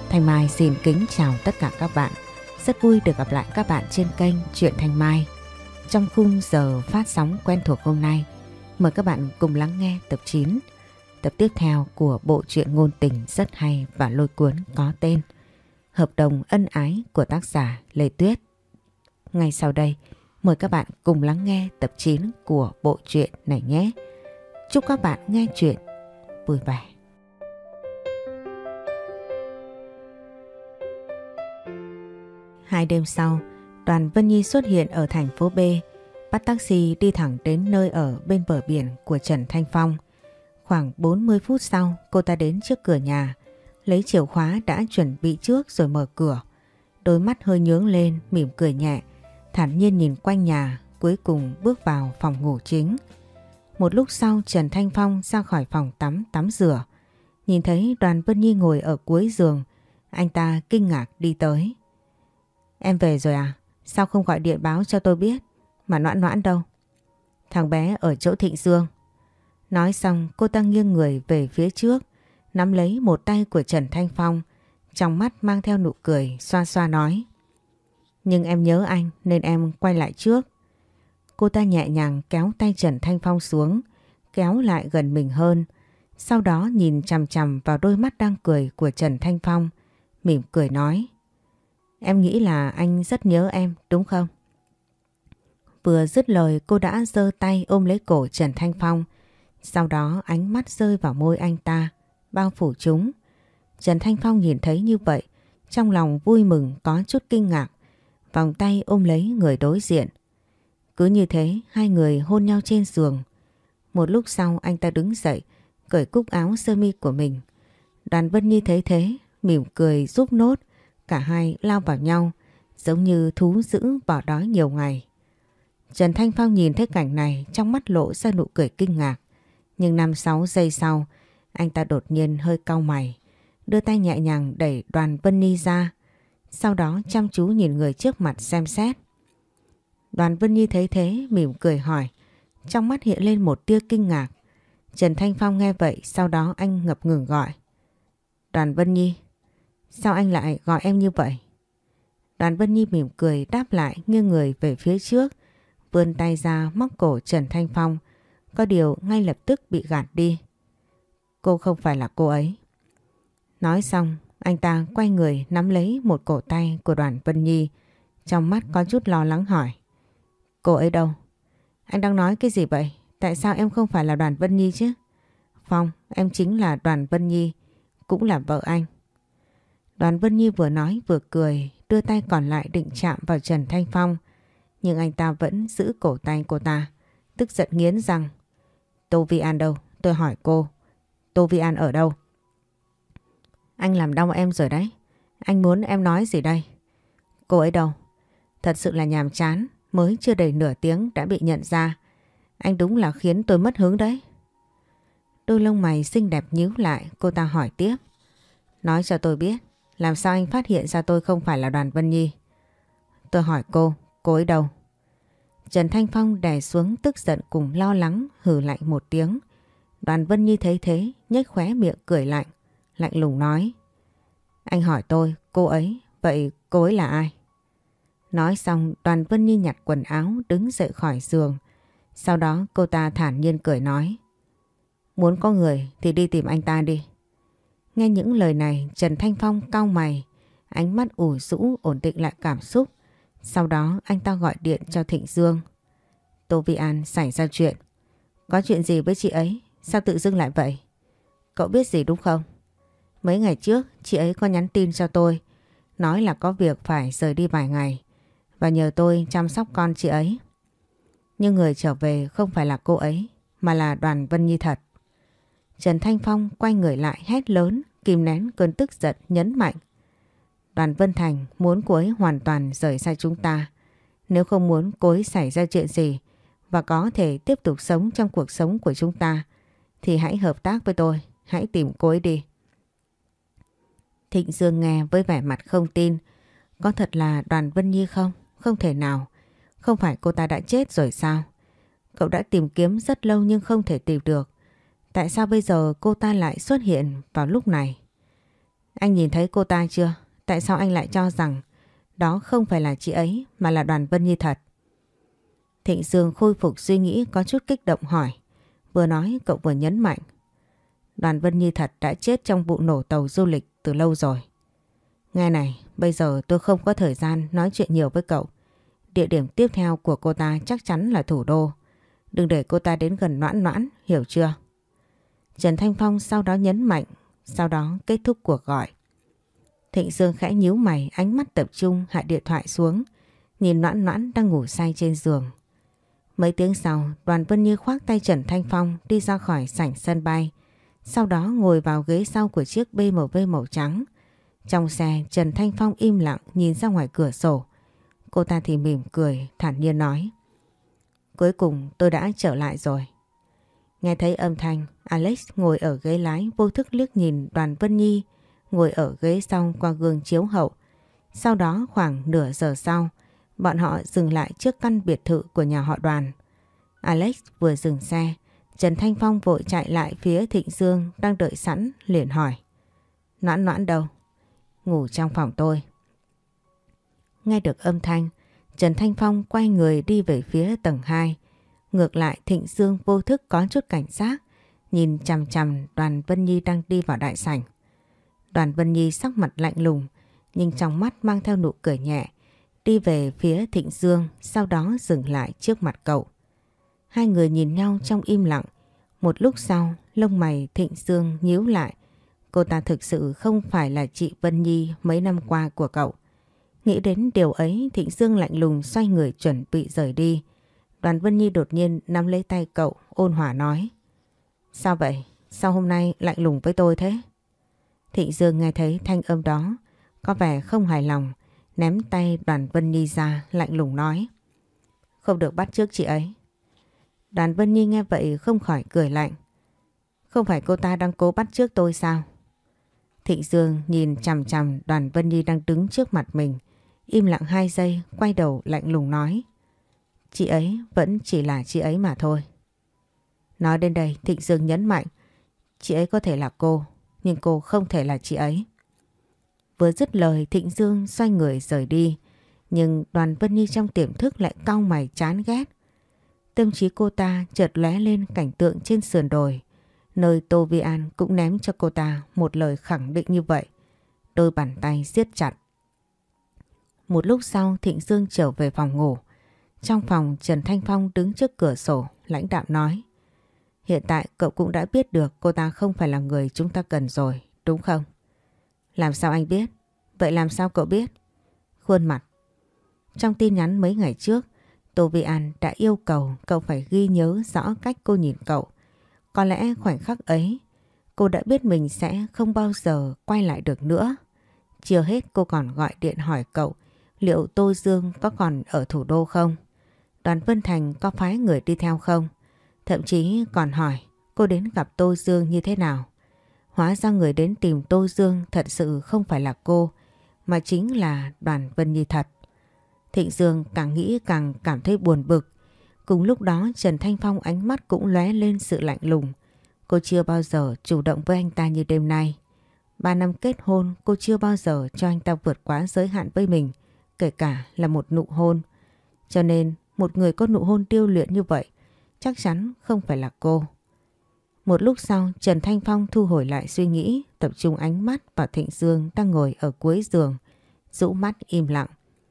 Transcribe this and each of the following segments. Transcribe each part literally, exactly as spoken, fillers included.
Thanh Mai xin kính chào tất cả các bạn. Rất vui được gặp lại các bạn trên kênh Truyện Thanh Mai. Trong khung giờ phát sóng quen thuộc hôm nay, mời các bạn cùng lắng nghe tập chín, tập tiếp theo của bộ truyện ngôn tình rất hay và lôi cuốn có tên Hợp đồng ân ái của tác giả Lê Tuyết. Ngay sau đây, mời các bạn cùng lắng nghe tập chín của bộ truyện này nhé. Chúc các bạn nghe truyện vui vẻ. Hai đêm sau, đoàn Vân Nhi xuất hiện ở thành phố B, bắt taxi đi thẳng đến nơi ở bên bờ biển của Trần Thanh Phong. Khoảng bốn mươi phút sau, cô ta đến trước cửa nhà, lấy chìa khóa đã chuẩn bị trước rồi mở cửa. Đôi mắt hơi nhướng lên, mỉm cười nhẹ, thản nhiên nhìn quanh nhà, cuối cùng bước vào phòng ngủ chính. Một lúc sau, Trần Thanh Phong ra khỏi phòng tắm tắm rửa. Nhìn thấy đoàn Vân Nhi ngồi ở cuối giường, anh ta kinh ngạc đi tới. Em về rồi à? Sao không gọi điện báo cho tôi biết? Mà Noãn Noãn đâu? Thằng bé ở chỗ Thịnh Dương. Nói xong cô ta nghiêng người về phía trước, nắm lấy một tay của Trần Thanh Phong, trong mắt mang theo nụ cười, xoa xoa nói. Nhưng em nhớ anh nên em quay lại trước. Cô ta nhẹ nhàng kéo tay Trần Thanh Phong xuống, kéo lại gần mình hơn. Sau đó nhìn chằm chằm vào đôi mắt đang cười của Trần Thanh Phong, mỉm cười nói. Em nghĩ là anh rất nhớ em đúng không? Vừa dứt lời cô đã giơ tay ôm lấy cổ Trần Thanh Phong. Sau đó ánh mắt rơi vào môi anh ta, bao phủ chúng. Trần Thanh Phong nhìn thấy như vậy, trong lòng vui mừng có chút kinh ngạc, vòng tay ôm lấy người đối diện. Cứ như thế hai người hôn nhau trên giường. Một lúc sau anh ta đứng dậy, cởi cúc áo sơ mi của mình. Đoàn Vân Nhi thấy thế, mỉm cười giúp nốt. Cả hai lao vào nhau, giống như thú dữ bỏ đói nhiều ngày. Trần Thanh Phong nhìn thấy cảnh này, trong mắt lộ ra nụ cười kinh ngạc. Nhưng năm sáu giây sau, anh ta đột nhiên hơi cau mày, đưa tay nhẹ nhàng đẩy đoàn Vân Nhi ra. Sau đó chăm chú nhìn người trước mặt xem xét. Đoàn Vân Nhi thấy thế, mỉm cười hỏi, trong mắt hiện lên một tia kinh ngạc. Trần Thanh Phong nghe vậy, sau đó anh ngập ngừng gọi. Đoàn Vân Nhi. Sao anh lại gọi em như vậy? Đoàn Vân Nhi mỉm cười đáp lại, nghiêng người về phía trước, vươn tay ra móc cổ Trần Thanh Phong. Có điều ngay lập tức bị gạt đi. Cô không phải là cô ấy. Nói xong, anh ta quay người nắm lấy một cổ tay của đoàn Vân Nhi, trong mắt có chút lo lắng hỏi. Cô ấy đâu? Anh đang nói cái gì vậy? Tại sao em không phải là đoàn Vân Nhi chứ? Phong, em chính là đoàn Vân Nhi, cũng là vợ anh. Đoàn Vân Nhi vừa nói vừa cười, đưa tay còn lại định chạm vào Trần Thanh Phong. Nhưng anh ta vẫn giữ cổ tay cô ta, tức giận nghiến răng. Tô Vi An đâu? Tôi hỏi cô. Tô Vi An ở đâu? Anh làm đau em rồi đấy. Anh muốn em nói gì đây? Cô ấy đâu? Thật sự là nhàm chán, mới chưa đầy nửa tiếng đã bị nhận ra. Anh đúng là khiến tôi mất hứng đấy. Đôi lông mày xinh đẹp nhíu lại, cô ta hỏi tiếp. Nói cho tôi biết, làm sao anh phát hiện ra tôi không phải là đoàn Vân Nhi? Tôi hỏi cô, cô ấy đâu? Trần Thanh Phong đè xuống tức giận cùng lo lắng, hừ lạnh một tiếng. Đoàn Vân Nhi thấy thế, nhếch khóe miệng cười lạnh, lạnh lùng nói. Anh hỏi tôi, cô ấy, vậy cô ấy là ai? Nói xong, đoàn Vân Nhi nhặt quần áo đứng dậy khỏi giường. Sau đó cô ta thản nhiên cười nói. Muốn có người thì đi tìm anh ta đi. Nghe những lời này, Trần Thanh Phong cau mày, ánh mắt ủ rũ ổn định lại cảm xúc. Sau đó anh ta gọi điện cho Thịnh Dương. Tô Vi An xảy ra chuyện. Có chuyện gì với chị ấy? Sao tự dưng lại vậy? Cậu biết gì đúng không? Mấy ngày trước chị ấy có nhắn tin cho tôi, nói là có việc phải rời đi vài ngày và nhờ tôi chăm sóc con chị ấy. Nhưng người trở về không phải là cô ấy, mà là đoàn Vân Nhi thật. Trần Thanh Phong quay người lại hét lớn, kìm nén cơn tức giận nhấn mạnh. Đoàn Vân Thành muốn cô ấy hoàn toàn rời xa chúng ta. Nếu không muốn cô ấy xảy ra chuyện gì và có thể tiếp tục sống trong cuộc sống của chúng ta, thì hãy hợp tác với tôi, hãy tìm cô ấy đi. Thịnh Dương nghe với vẻ mặt không tin. Có thật là đoàn Vân Nhi không? Không thể nào. Không phải cô ta đã chết rồi sao? Cậu đã tìm kiếm rất lâu nhưng không thể tìm được. Tại sao bây giờ cô ta lại xuất hiện vào lúc này? Anh nhìn thấy cô ta chưa? Tại sao anh lại cho rằng đó không phải là chị ấy mà là Đoàn Vân Nhi thật? Thịnh Dương khôi phục suy nghĩ có chút kích động hỏi. Vừa nói cậu vừa nhấn mạnh. Đoàn Vân Nhi thật đã chết trong vụ nổ tàu du lịch từ lâu rồi. Nghe này, bây giờ tôi không có thời gian nói chuyện nhiều với cậu. Địa điểm tiếp theo của cô ta chắc chắn là thủ đô. Đừng để cô ta đến gần Noãn Noãn, hiểu chưa? Trần Thanh Phong sau đó nhấn mạnh, sau đó kết thúc cuộc gọi. Thịnh Dương khẽ nhíu mày, ánh mắt tập trung hạ điện thoại xuống, nhìn Noãn Noãn đang ngủ say trên giường. Mấy tiếng sau, Đoàn Vân Như khoác tay Trần Thanh Phong đi ra khỏi sảnh sân bay, sau đó ngồi vào ghế sau của chiếc bê em vê màu trắng. Trong xe, Trần Thanh Phong im lặng nhìn ra ngoài cửa sổ. Cô ta thì mỉm cười, thản nhiên nói. Cuối cùng tôi đã trở lại rồi. Nghe thấy âm thanh, Alex ngồi ở ghế lái vô thức liếc nhìn Đoàn Vân Nhi ngồi ở ghế sau qua gương chiếu hậu. Sau đó khoảng nửa giờ sau, bọn họ dừng lại trước căn biệt thự của nhà họ Đoàn. Alex vừa dừng xe, Trần Thanh Phong vội chạy lại phía Thịnh Dương đang đợi sẵn, liền hỏi. Noãn Noãn đâu? Ngủ trong phòng tôi. Nghe được âm thanh, Trần Thanh Phong quay người đi về phía tầng hai. Ngược lại Thịnh Dương vô thức có chút cảnh giác, nhìn chằm chằm Đoàn Vân Nhi đang đi vào đại sảnh. Đoàn Vân Nhi sắc mặt lạnh lùng, nhưng trong mắt mang theo nụ cười nhẹ, đi về phía Thịnh Dương, sau đó dừng lại trước mặt cậu. Hai người nhìn nhau trong im lặng. Một lúc sau, lông mày Thịnh Dương nhíu lại. Cô ta thực sự không phải là chị Vân Nhi mấy năm qua của cậu. Nghĩ đến điều ấy, Thịnh Dương lạnh lùng xoay người chuẩn bị rời đi. Đoàn Vân Nhi đột nhiên nắm lấy tay cậu, ôn hòa nói. Sao vậy? Sao hôm nay lạnh lùng với tôi thế? Thịnh Dương nghe thấy thanh âm đó, có vẻ không hài lòng, ném tay Đoàn Vân Nhi ra, lạnh lùng nói. Không được bắt chước chị ấy. Đoàn Vân Nhi nghe vậy không khỏi cười lạnh. Không phải cô ta đang cố bắt chước tôi sao? Thịnh Dương nhìn chằm chằm Đoàn Vân Nhi đang đứng trước mặt mình, im lặng hai giây, quay đầu lạnh lùng nói. Chị ấy vẫn chỉ là chị ấy mà thôi. Nói đến đây, Thịnh Dương nhấn mạnh. Chị ấy có thể là cô, nhưng cô không thể là chị ấy. Vừa dứt lời, Thịnh Dương xoay người rời đi, nhưng Đoàn Vân Nhi trong tiềm thức lại cau mày chán ghét. Tâm trí cô ta chợt lóe lên cảnh tượng trên sườn đồi, nơi Tô Vi An cũng ném cho cô ta một lời khẳng định như vậy. Đôi bàn tay siết chặt. Một lúc sau, Thịnh Dương trở về phòng ngủ. Trong phòng, Trần Thanh Phong đứng trước cửa sổ, lãnh đạm nói. Hiện tại cậu cũng đã biết được cô ta không phải là người chúng ta cần rồi, đúng không? Làm sao anh biết? Vậy làm sao cậu biết? Khuôn mặt. Trong tin nhắn mấy ngày trước, Tô Vi An đã yêu cầu cậu phải ghi nhớ rõ cách cô nhìn cậu. Có lẽ khoảnh khắc ấy, cô đã biết mình sẽ không bao giờ quay lại được nữa. Chưa hết cô còn gọi điện hỏi cậu liệu Tô Dương có còn ở thủ đô không? Đoàn Vân Thành có phái người đi theo không? Thậm chí còn hỏi cô đến gặp Tô Dương như thế nào. Hóa ra người đến tìm Tô Dương thật sự không phải là cô, mà chính là Đoàn Vân Nhi thật. Thịnh Dương càng nghĩ càng cảm thấy buồn bực. Cùng lúc đó Trần Thanh Phong ánh mắt cũng lóe lên sự lạnh lùng. Cô chưa bao giờ chủ động với anh ta như đêm nay. Ba năm kết hôn cô chưa bao giờ cho anh ta vượt quá giới hạn với mình, kể cả là một nụ hôn. Cho nên một người có nụ hôn điêu luyện như vậy chắc chắn không phải là cô. Một lúc sau Trần Thanh Phong thu hồi lại suy nghĩ, tập trung ánh mắt vào Thịnh Dương đang ngồi ở cuối giường, rũ mắt im lặng.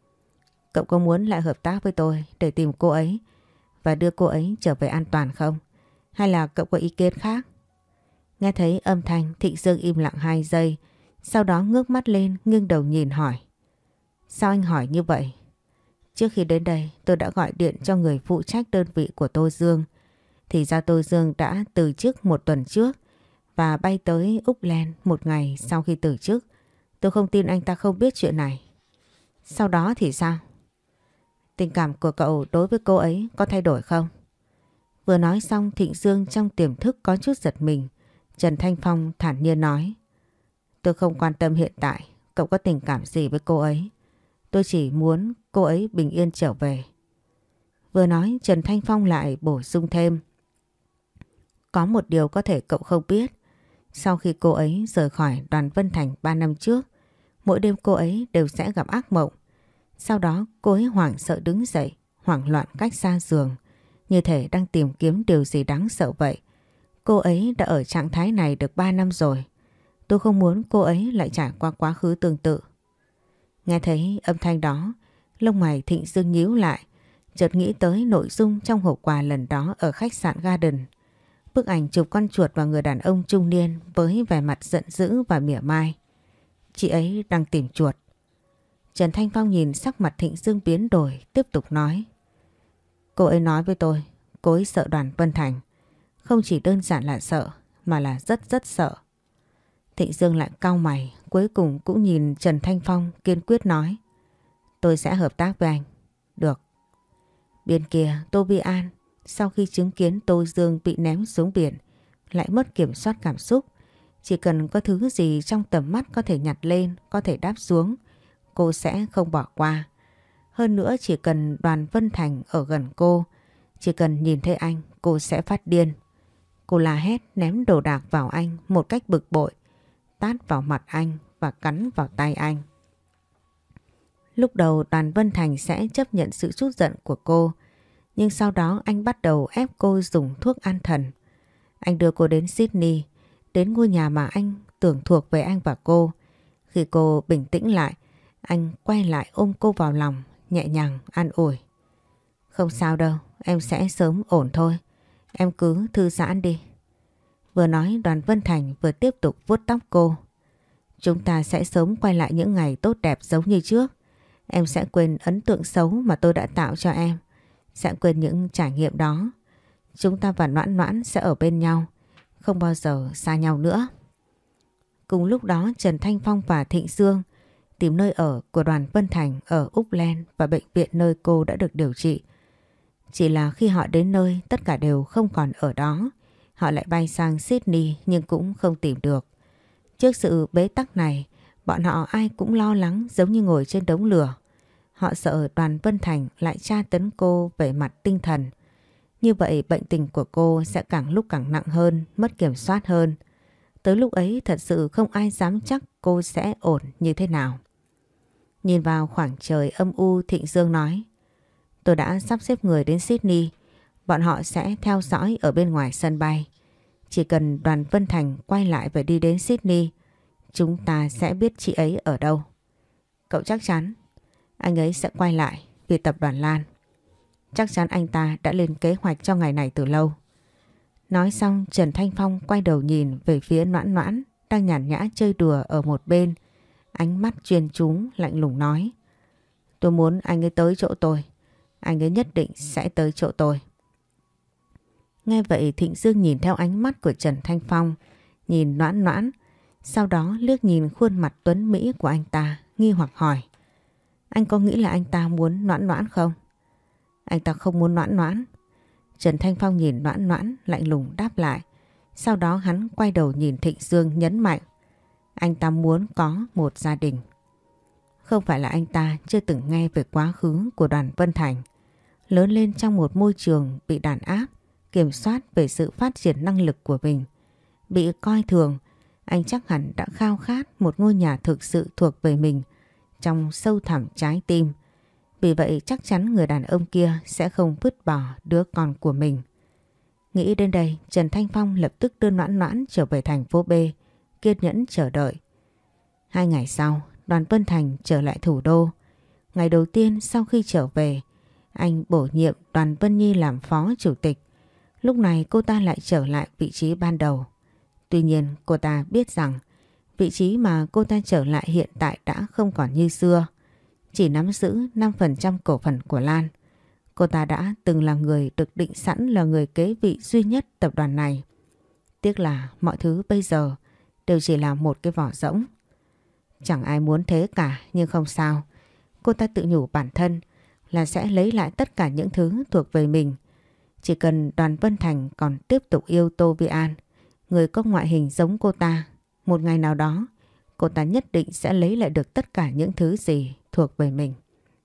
Cậu có muốn lại hợp tác với tôi để tìm cô ấy và đưa cô ấy trở về an toàn không? Hay là cậu có ý kiến khác? Nghe thấy âm thanh, Thịnh Dương im lặng hai giây, sau đó ngước mắt lên nghiêng đầu nhìn hỏi. Sao anh hỏi như vậy? Trước khi đến đây tôi đã gọi điện cho người phụ trách đơn vị của Tô Dương. Thì ra Tô Dương đã từ chức một tuần trước và bay tới Úc Lan một ngày sau khi từ chức. Tôi không tin anh ta không biết chuyện này. Sau đó thì sao? Tình cảm của cậu đối với cô ấy có thay đổi không? Vừa nói xong Thịnh Dương trong tiềm thức có chút giật mình. Trần Thanh Phong thản nhiên nói. Tôi không quan tâm hiện tại cậu có tình cảm gì với cô ấy. Tôi chỉ muốn cô ấy bình yên trở về. Vừa nói Trần Thanh Phong lại bổ sung thêm. Có một điều có thể cậu không biết. Sau khi cô ấy rời khỏi Đoàn Vân Thành ba năm trước, mỗi đêm cô ấy đều sẽ gặp ác mộng. Sau đó cô ấy hoảng sợ đứng dậy, hoảng loạn cách xa giường, như thể đang tìm kiếm điều gì đáng sợ vậy. Cô ấy đã ở trạng thái này được ba năm rồi. Tôi không muốn cô ấy lại trải qua quá khứ tương tự. Nghe thấy âm thanh đó, lông mày Thịnh Dương nhíu lại, chợt nghĩ tới nội dung trong hộp quà lần đó ở khách sạn Garden. Bức ảnh chụp con chuột và người đàn ông trung niên với vẻ mặt giận dữ và mỉa mai. Chị ấy đang tìm chuột. Trần Thanh Phong nhìn sắc mặt Thịnh Dương biến đổi, tiếp tục nói. Cô ấy nói với tôi, cô ấy sợ Đoàn Vân Thành. Không chỉ đơn giản là sợ, mà là rất rất sợ. Thịnh Dương lại cau mày, cuối cùng cũng nhìn Trần Thanh Phong kiên quyết nói. Tôi sẽ hợp tác với anh. Được. Bên kia, Tô Vi An, sau khi chứng kiến Tô Dương bị ném xuống biển, lại mất kiểm soát cảm xúc. Chỉ cần có thứ gì trong tầm mắt có thể nhặt lên, có thể đáp xuống, cô sẽ không bỏ qua. Hơn nữa chỉ cần Đoàn Vân Thành ở gần cô, chỉ cần nhìn thấy anh, cô sẽ phát điên. Cô la hét ném đồ đạc vào anh một cách bực bội, tát vào mặt anh và cắn vào tay anh. Lúc đầu Đoàn Vân Thành sẽ chấp nhận sự trút giận của cô, nhưng sau đó anh bắt đầu ép cô dùng thuốc an thần. Anh đưa cô đến Sydney, đến ngôi nhà mà anh tưởng thuộc về anh và cô. Khi cô bình tĩnh lại, anh quay lại ôm cô vào lòng, nhẹ nhàng an ủi. Không sao đâu, em sẽ sớm ổn thôi. Em cứ thư giãn đi. Vừa nói Đoàn Vân Thành vừa tiếp tục vuốt tóc cô. Chúng ta sẽ sớm quay lại những ngày tốt đẹp giống như trước. Em sẽ quên ấn tượng xấu mà tôi đã tạo cho em. Sẽ quên những trải nghiệm đó. Chúng ta và Noãn Noãn sẽ ở bên nhau, không bao giờ xa nhau nữa. Cùng lúc đó Trần Thanh Phong và Thịnh Dương tìm nơi ở của Đoàn Vân Thành ở Upland và bệnh viện nơi cô đã được điều trị. Chỉ là khi họ đến nơi tất cả đều không còn ở đó. Họ lại bay sang Sydney nhưng cũng không tìm được. Trước sự bế tắc này, bọn họ ai cũng lo lắng giống như ngồi trên đống lửa. Họ sợ Đoàn Vân Thành lại tra tấn cô về mặt tinh thần. Như vậy bệnh tình của cô sẽ càng lúc càng nặng hơn, mất kiểm soát hơn. Tới lúc ấy thật sự không ai dám chắc cô sẽ ổn như thế nào. Nhìn vào khoảng trời âm u, Thịnh Dương nói. Tôi đã sắp xếp người đến Sydney. Bọn họ sẽ theo dõi ở bên ngoài sân bay. Chỉ cần Đoàn Vân Thành quay lại và đi đến Sydney, chúng ta sẽ biết chị ấy ở đâu. Cậu chắc chắn anh ấy sẽ quay lại vì tập đoàn Lan. Chắc chắn anh ta đã lên kế hoạch cho ngày này từ lâu. Nói xong Trần Thanh Phong quay đầu nhìn về phía Noãn Noãn đang nhàn nhã chơi đùa ở một bên. Ánh mắt chuyên chú lạnh lùng nói. Tôi muốn anh ấy tới chỗ tôi. Anh ấy nhất định sẽ tới chỗ tôi. Nghe vậy Thịnh Dương nhìn theo ánh mắt của Trần Thanh Phong, nhìn Noãn Noãn, sau đó liếc nhìn khuôn mặt tuấn mỹ của anh ta, nghi hoặc hỏi. Anh có nghĩ là anh ta muốn Noãn Noãn không? Anh ta không muốn Noãn Noãn. Trần Thanh Phong nhìn Noãn Noãn lạnh lùng đáp lại. Sau đó hắn quay đầu nhìn Thịnh Dương nhấn mạnh. Anh ta muốn có một gia đình. Không phải là anh ta chưa từng nghe về quá khứ của Đoàn Vân Thành. Lớn lên trong một môi trường bị đàn áp, kiểm soát về sự phát triển năng lực của mình. Bị coi thường, anh chắc hẳn đã khao khát một ngôi nhà thực sự thuộc về mình trong sâu thẳm trái tim. Vì vậy chắc chắn người đàn ông kia sẽ không vứt bỏ đứa con của mình. Nghĩ đến đây, Trần Thanh Phong lập tức đưa Noãn Noãn trở về thành phố B, kiên nhẫn chờ đợi. Hai ngày sau, Đoàn Vân Thành trở lại thủ đô. Ngày đầu tiên sau khi trở về, anh bổ nhiệm Đoàn Vân Nhi làm phó chủ tịch. Lúc này cô ta lại trở lại vị trí ban đầu. Tuy nhiên cô ta biết rằng vị trí mà cô ta trở lại hiện tại đã không còn như xưa. Chỉ nắm giữ năm phần trăm cổ phần của Lan. Cô ta đã từng là người được định sẵn là người kế vị duy nhất tập đoàn này. Tiếc là mọi thứ bây giờ đều chỉ là một cái vỏ rỗng. Chẳng ai muốn thế cả, nhưng không sao. Cô ta tự nhủ bản thân là sẽ lấy lại tất cả những thứ thuộc về mình. Chỉ cần Đoàn Vân Thành còn tiếp tục yêu Tô Vi An, người có ngoại hình giống cô ta, một ngày nào đó cô ta nhất định sẽ lấy lại được tất cả những thứ gì thuộc về mình.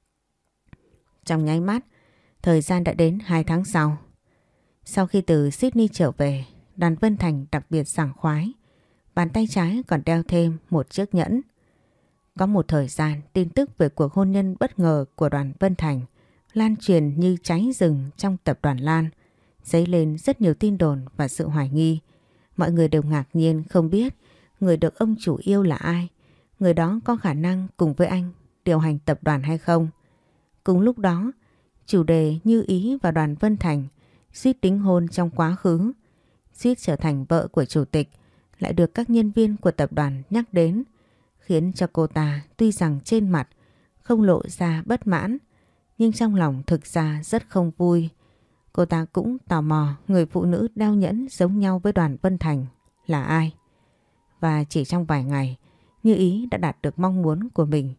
Trong nháy mắt, thời gian đã đến hai tháng sau. Sau khi từ Sydney trở về, Đoàn Vân Thành đặc biệt sảng khoái Bàn tay trái còn đeo thêm một chiếc nhẫn. Có một thời gian, tin tức về cuộc hôn nhân bất ngờ của Đoàn Vân Thành lan truyền như cháy rừng trong tập đoàn Lan, dấy lên rất nhiều tin đồn và sự hoài nghi. Mọi người đều ngạc nhiên không biết người được ông chủ yêu là ai, người đó có khả năng cùng với anh điều hành tập đoàn hay không. Cùng lúc đó, chủ đề Như Ý và Đoàn Vân Thành suýt đính hôn trong quá khứ, suýt trở thành vợ của chủ tịch lại được các nhân viên của tập đoàn nhắc đến, khiến cho cô ta tuy rằng trên mặt không lộ ra bất mãn, nhưng trong lòng thực ra rất không vui. Cô ta cũng tò mò người phụ nữ đeo nhẫn giống nhau với Đoàn Vân Thành là ai. Và chỉ trong vài ngày, Như Ý đã đạt được mong muốn của mình.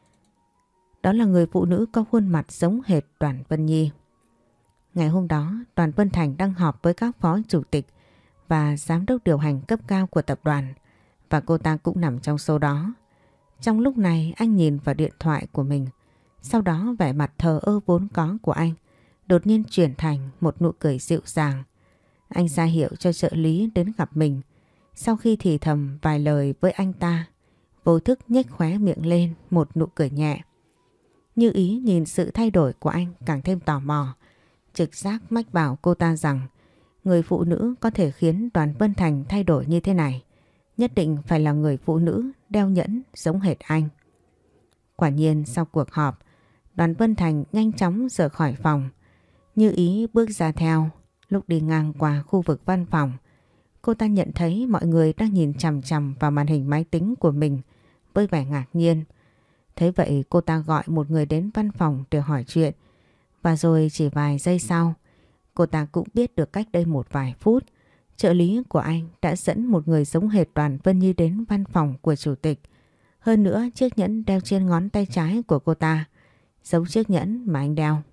Đó là người phụ nữ có khuôn mặt giống hệt Đoàn Vân Nhi. Ngày hôm đó, Đoàn Vân Thành đang họp với các phó chủ tịch và giám đốc điều hành cấp cao của tập đoàn, và cô ta cũng nằm trong số đó. Trong lúc này, anh nhìn vào điện thoại của mình, sau đó vẻ mặt thờ ơ vốn có của anh đột nhiên chuyển thành một nụ cười dịu dàng. Anh ra hiệu cho trợ lý đến gặp mình. Sau khi thì thầm vài lời với anh ta, vô thức nhếch khóe miệng lên một nụ cười nhẹ. Như Ý nhìn sự thay đổi của anh càng thêm tò mò. Trực giác mách bảo cô ta rằng người phụ nữ có thể khiến Đoàn Vân Thành thay đổi như thế này nhất định phải là người phụ nữ đeo nhẫn giống hệt anh. Quả nhiên sau cuộc họp, Đoàn Vân Thành nhanh chóng rời khỏi phòng. Như Ý bước ra theo. Lúc đi ngang qua khu vực văn phòng, cô ta nhận thấy mọi người đang nhìn chằm chằm vào màn hình máy tính của mình với vẻ ngạc nhiên. Thế vậy cô ta gọi một người đến văn phòng để hỏi chuyện. Và rồi chỉ vài giây sau, cô ta cũng biết được cách đây một vài phút, trợ lý của anh đã dẫn một người giống hệt Đoàn Vân Nhi đến văn phòng của chủ tịch. Hơn nữa, chiếc nhẫn đeo trên ngón tay trái của cô ta giống chiếc nhẫn mà anh đeo.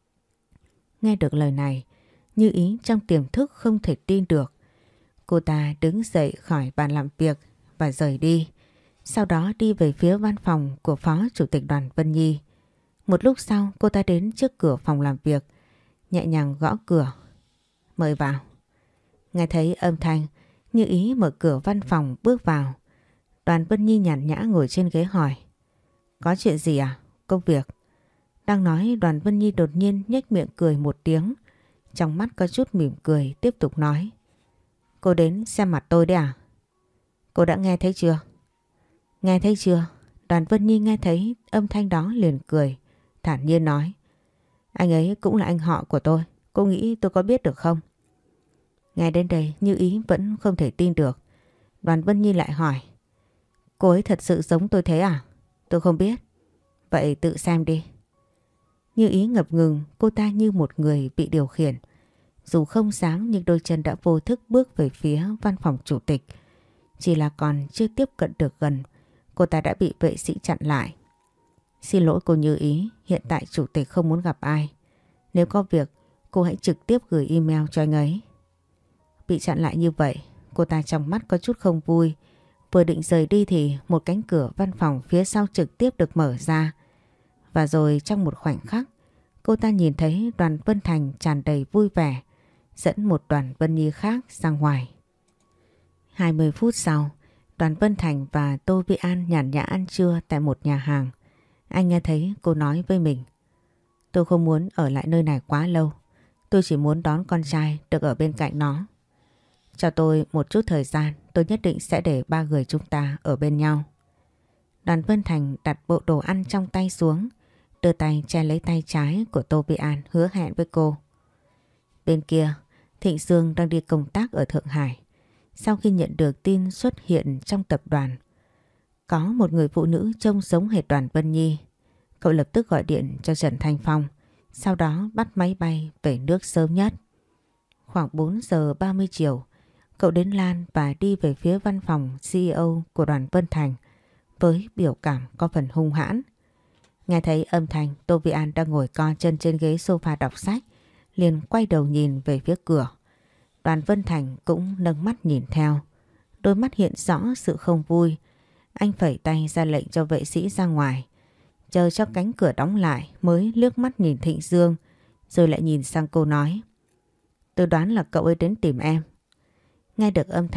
Nghe được lời này, Như Ý trong tiềm thức không thể tin được. Cô ta đứng dậy khỏi bàn làm việc và rời đi. Sau đó đi về phía văn phòng của Phó Chủ tịch Đoàn Vân Nhi. Một lúc sau cô ta đến trước cửa phòng làm việc, nhẹ nhàng gõ cửa. Mời vào. Nghe thấy âm thanh, Như Ý mở cửa văn phòng bước vào. Đoàn Vân Nhi nhàn nhã ngồi trên ghế hỏi. Có chuyện gì à? Công việc. Đang nói, Đoàn Vân Nhi đột nhiên nhếch miệng cười một tiếng. Trong mắt có chút mỉm cười, tiếp tục nói. Cô đến xem mặt tôi đấy à? Cô đã nghe thấy chưa? Nghe thấy chưa? Đoàn Vân Nhi nghe thấy âm thanh đó liền cười, thản nhiên nói. Anh ấy cũng là anh họ của tôi, cô nghĩ tôi có biết được không? Nghe đến đây, Như Ý vẫn không thể tin được. Đoàn Vân Nhi lại hỏi. Cô ấy thật sự giống tôi thế à? Tôi không biết. Vậy tự xem đi. Như Ý ngập ngừng, cô ta như một người bị điều khiển. Dù không dám nhưng đôi chân đã vô thức bước về phía văn phòng chủ tịch. Chỉ là còn chưa tiếp cận được gần, cô ta đã bị vệ sĩ chặn lại. Xin lỗi cô Như Ý, hiện tại chủ tịch không muốn gặp ai. Nếu có việc, cô hãy trực tiếp gửi email cho anh ấy. Bị chặn lại như vậy, cô ta trong mắt có chút không vui. Vừa định rời đi thì một cánh cửa văn phòng phía sau trực tiếp được mở ra. Và rồi trong một khoảnh khắc, cô ta nhìn thấy Đoàn Vân Thành tràn đầy vui vẻ, dẫn một Đoàn Vân Nhi khác ra ngoài. hai mươi phút sau, Đoàn Vân Thành và Tô Vi An nhàn nhã ăn trưa tại một nhà hàng. Anh nghe thấy cô nói với mình. Tôi không muốn ở lại nơi này quá lâu. Tôi chỉ muốn đón con trai được ở bên cạnh nó. Cho tôi một chút thời gian, tôi nhất định sẽ để ba người chúng ta ở bên nhau. Đoàn Vân Thành đặt bộ đồ ăn trong tay xuống, đưa tay che lấy tay trái của Tô Vi An, hứa hẹn với cô. Bên kia, Thịnh Dương đang đi công tác ở Thượng Hải. Sau khi nhận được tin xuất hiện trong tập đoàn có một người phụ nữ trông giống hệt Đoàn Vân Nhi, cậu lập tức gọi điện cho Trần Thanh Phong, sau đó bắt máy bay về nước sớm nhất. Khoảng bốn giờ ba mươi chiều, cậu đến Lan và đi về phía văn phòng xê e ô của Đoàn Vân Thành với biểu cảm có phần hung hãn. Nghe thấy âm thanh, Tô Vi An đang ngồi co chân trên ghế sofa đọc sách, liền quay đầu nhìn về phía cửa. Đoàn Vân Thành cũng nâng mắt nhìn theo, đôi mắt hiện rõ sự không vui. Anh phẩy tay ra lệnh cho vệ sĩ ra ngoài, chờ cho cánh cửa đóng lại mới liếc mắt nhìn Thịnh Dương, rồi lại nhìn sang cô nói. Tôi đoán là cậu ấy đến tìm em. Nghe được âm thanh,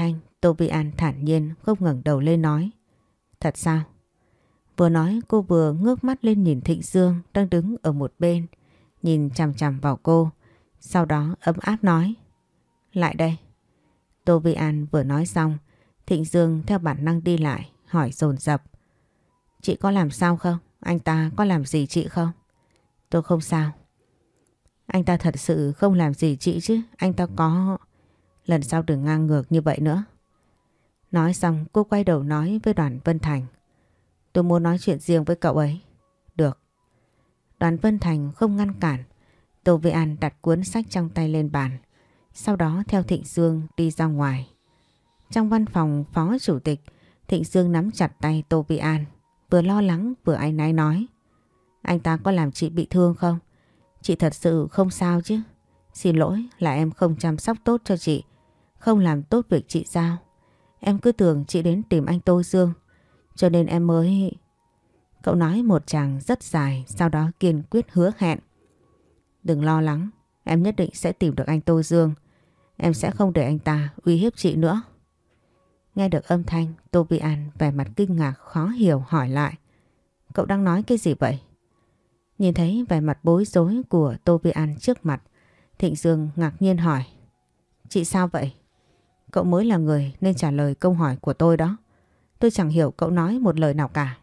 Tô Vi An thản nhiên không ngẩng đầu lên nói. Thật sao? Vừa nói cô vừa ngước mắt lên nhìn Thịnh Dương đang đứng ở một bên, nhìn chằm chằm vào cô. Sau đó ấm áp nói. Lại đây. Tô Vi An vừa nói xong, Thịnh Dương theo bản năng đi lại, hỏi dồn dập. Chị có làm sao không? Anh ta có làm gì chị không? Tôi không sao. Anh ta thật sự không làm gì chị chứ? Anh ta có... Lần sau đừng ngang ngược như vậy nữa. Nói xong cô quay đầu nói với Đoàn Vân Thành. Tôi muốn nói chuyện riêng với cậu ấy. Được. Đoàn Vân Thành không ngăn cản. Tô Vi An đặt cuốn sách trong tay lên bàn. Sau đó theo Thịnh Dương đi ra ngoài. Trong văn phòng phó chủ tịch, Thịnh Dương nắm chặt tay Tô Vi An, vừa lo lắng vừa áy náy nói. Anh ta có làm chị bị thương không? Chị thật sự không sao chứ? Xin lỗi là em không chăm sóc tốt cho chị, không làm tốt việc chị giao. Em cứ tưởng chị đến tìm anh Tô Dương, cho nên em mới... Cậu nói một tràng rất dài, sau đó kiên quyết hứa hẹn. Đừng lo lắng, em nhất định sẽ tìm được anh Tô Dương. Em sẽ không để anh ta uy hiếp chị nữa. Nghe được âm thanh, Tô Vi An vẻ mặt kinh ngạc khó hiểu hỏi lại. Cậu đang nói cái gì vậy? Nhìn thấy vẻ mặt bối rối của Tô Vi An trước mặt, Thịnh Dương ngạc nhiên hỏi. Chị sao vậy? Cậu mới là người nên trả lời câu hỏi của tôi đó. Tôi chẳng hiểu cậu nói một lời nào cả.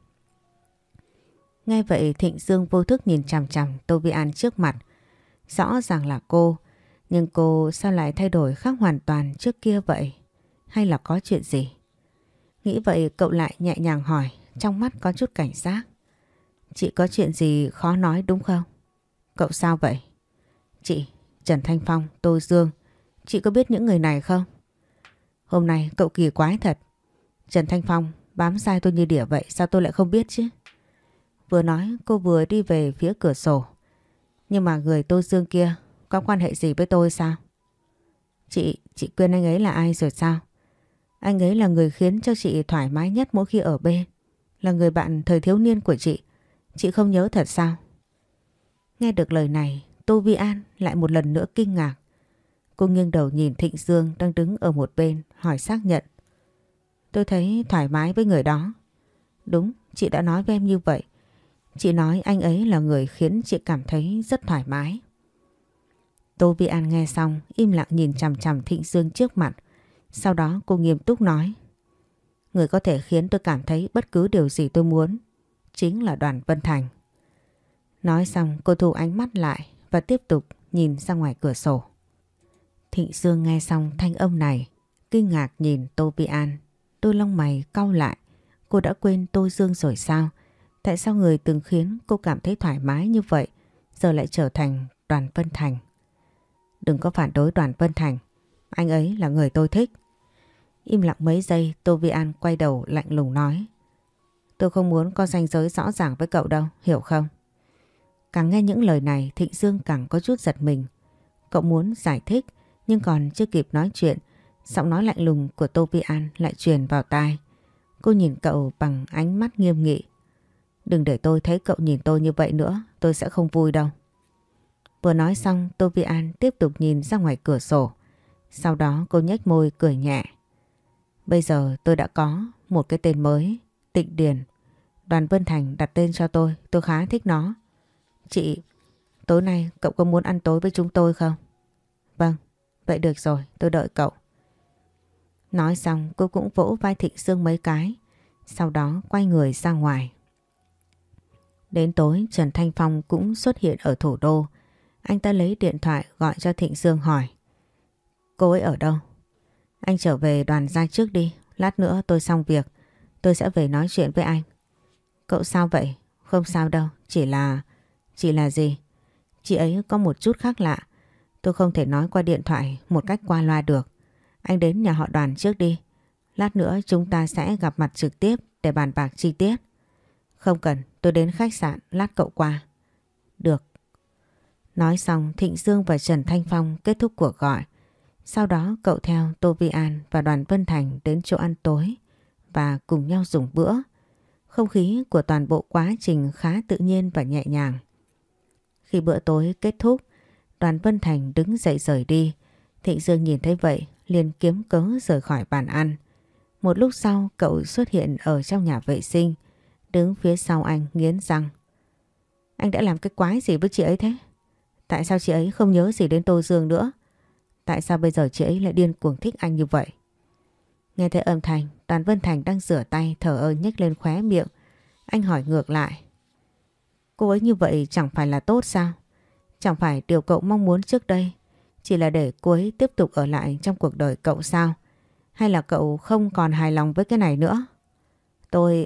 Nghe vậy Thịnh Dương vô thức nhìn chằm chằm Tô Vi An trước mặt. Rõ ràng là cô, nhưng cô sao lại thay đổi khác hoàn toàn trước kia vậy? Hay là có chuyện gì? Nghĩ vậy cậu lại nhẹ nhàng hỏi, trong mắt có chút cảnh giác. Chị có chuyện gì khó nói đúng không? Cậu sao vậy? Chị, Trần Thanh Phong, Tô Dương, chị có biết những người này không? Hôm nay cậu kỳ quái thật. Trần Thanh Phong bám sai tôi như đỉa vậy, sao tôi lại không biết chứ? Vừa nói cô vừa đi về phía cửa sổ. Nhưng mà người Tô Dương kia có quan hệ gì với tôi sao? Chị, chị quên anh ấy là ai rồi sao? Anh ấy là người khiến cho chị thoải mái nhất mỗi khi ở bên. Là người bạn thời thiếu niên của chị. Chị không nhớ thật sao? Nghe được lời này, Tô Vi An lại một lần nữa kinh ngạc. Cô nghiêng đầu nhìn Thịnh Dương đang đứng ở một bên, hỏi xác nhận. Tôi thấy thoải mái với người đó. Đúng, chị đã nói với em như vậy. Chị nói anh ấy là người khiến chị cảm thấy rất thoải mái. Tô Vi An nghe xong im lặng nhìn chằm chằm Thịnh Dương trước mặt. Sau đó cô nghiêm túc nói. Người có thể khiến tôi cảm thấy bất cứ điều gì tôi muốn chính là Đoàn Vân Thành. Nói xong cô thu ánh mắt lại và tiếp tục nhìn ra ngoài cửa sổ. Thịnh Dương nghe xong thanh âm này, kinh ngạc nhìn Tô Vi An. Đôi lông mày cau lại. Cô đã quên Tô Dương rồi sao? Tại sao người từng khiến cô cảm thấy thoải mái như vậy giờ lại trở thành Đoàn Vân Thành? Đừng có phản đối Đoàn Vân Thành. Anh ấy là người tôi thích. Im lặng mấy giây, Tô Vi An quay đầu lạnh lùng nói. Tôi không muốn có ranh giới rõ ràng với cậu đâu, hiểu không? Càng nghe những lời này, Thịnh Dương càng có chút giật mình. Cậu muốn giải thích, nhưng còn chưa kịp nói chuyện, giọng nói lạnh lùng của Tô Vi An lại truyền vào tai. Cô nhìn cậu bằng ánh mắt nghiêm nghị. Đừng để tôi thấy cậu nhìn tôi như vậy nữa, tôi sẽ không vui đâu. Vừa nói xong, Tô Vi An tiếp tục nhìn ra ngoài cửa sổ. Sau đó cô nhếch môi cười nhẹ. Bây giờ tôi đã có một cái tên mới, Tịnh Điền. Đoàn Vân Thành đặt tên cho tôi, tôi khá thích nó. Chị, tối nay cậu có muốn ăn tối với chúng tôi không? Vâng, vậy được rồi, tôi đợi cậu. Nói xong cô cũng vỗ vai Thịnh Dương mấy cái, sau đó quay người ra ngoài. Đến tối Trần Thanh Phong cũng xuất hiện ở thủ đô. Anh ta lấy điện thoại gọi cho Thịnh Dương hỏi. Cô ấy ở đâu? Anh trở về đoàn ra trước đi, lát nữa tôi xong việc, tôi sẽ về nói chuyện với anh. Cậu sao vậy? Không sao đâu, chỉ là... Chỉ là gì? Chị ấy có một chút khác lạ. Tôi không thể nói qua điện thoại một cách qua loa được. Anh đến nhà họ Đoàn trước đi. Lát nữa chúng ta sẽ gặp mặt trực tiếp để bàn bạc chi tiết. Không cần, tôi đến khách sạn, lát cậu qua. Được. Nói xong Thịnh Dương và Trần Thanh Phong kết thúc cuộc gọi. Sau đó cậu theo Tô Vi An và Đoàn Vân Thành đến chỗ ăn tối và cùng nhau dùng bữa. Không khí của toàn bộ quá trình khá tự nhiên và nhẹ nhàng. Khi bữa tối kết thúc, Đoàn Vân Thành đứng dậy rời đi. Thịnh Dương nhìn thấy vậy liền kiếm cớ rời khỏi bàn ăn. Một lúc sau cậu xuất hiện ở trong nhà vệ sinh, đứng phía sau anh nghiến răng. Anh đã làm cái quái gì với chị ấy thế? Tại sao chị ấy không nhớ gì đến Tô Dương nữa? Tại sao bây giờ chị ấy lại điên cuồng thích anh như vậy? Nghe thấy âm thanh, Đoàn Vân Thành đang rửa tay thở ơ nhếch lên khóe miệng. Anh hỏi ngược lại. Cô ấy như vậy chẳng phải là tốt sao? Chẳng phải điều cậu mong muốn trước đây chỉ là để cô ấy tiếp tục ở lại trong cuộc đời cậu sao? Hay là cậu không còn hài lòng với cái này nữa? Tôi...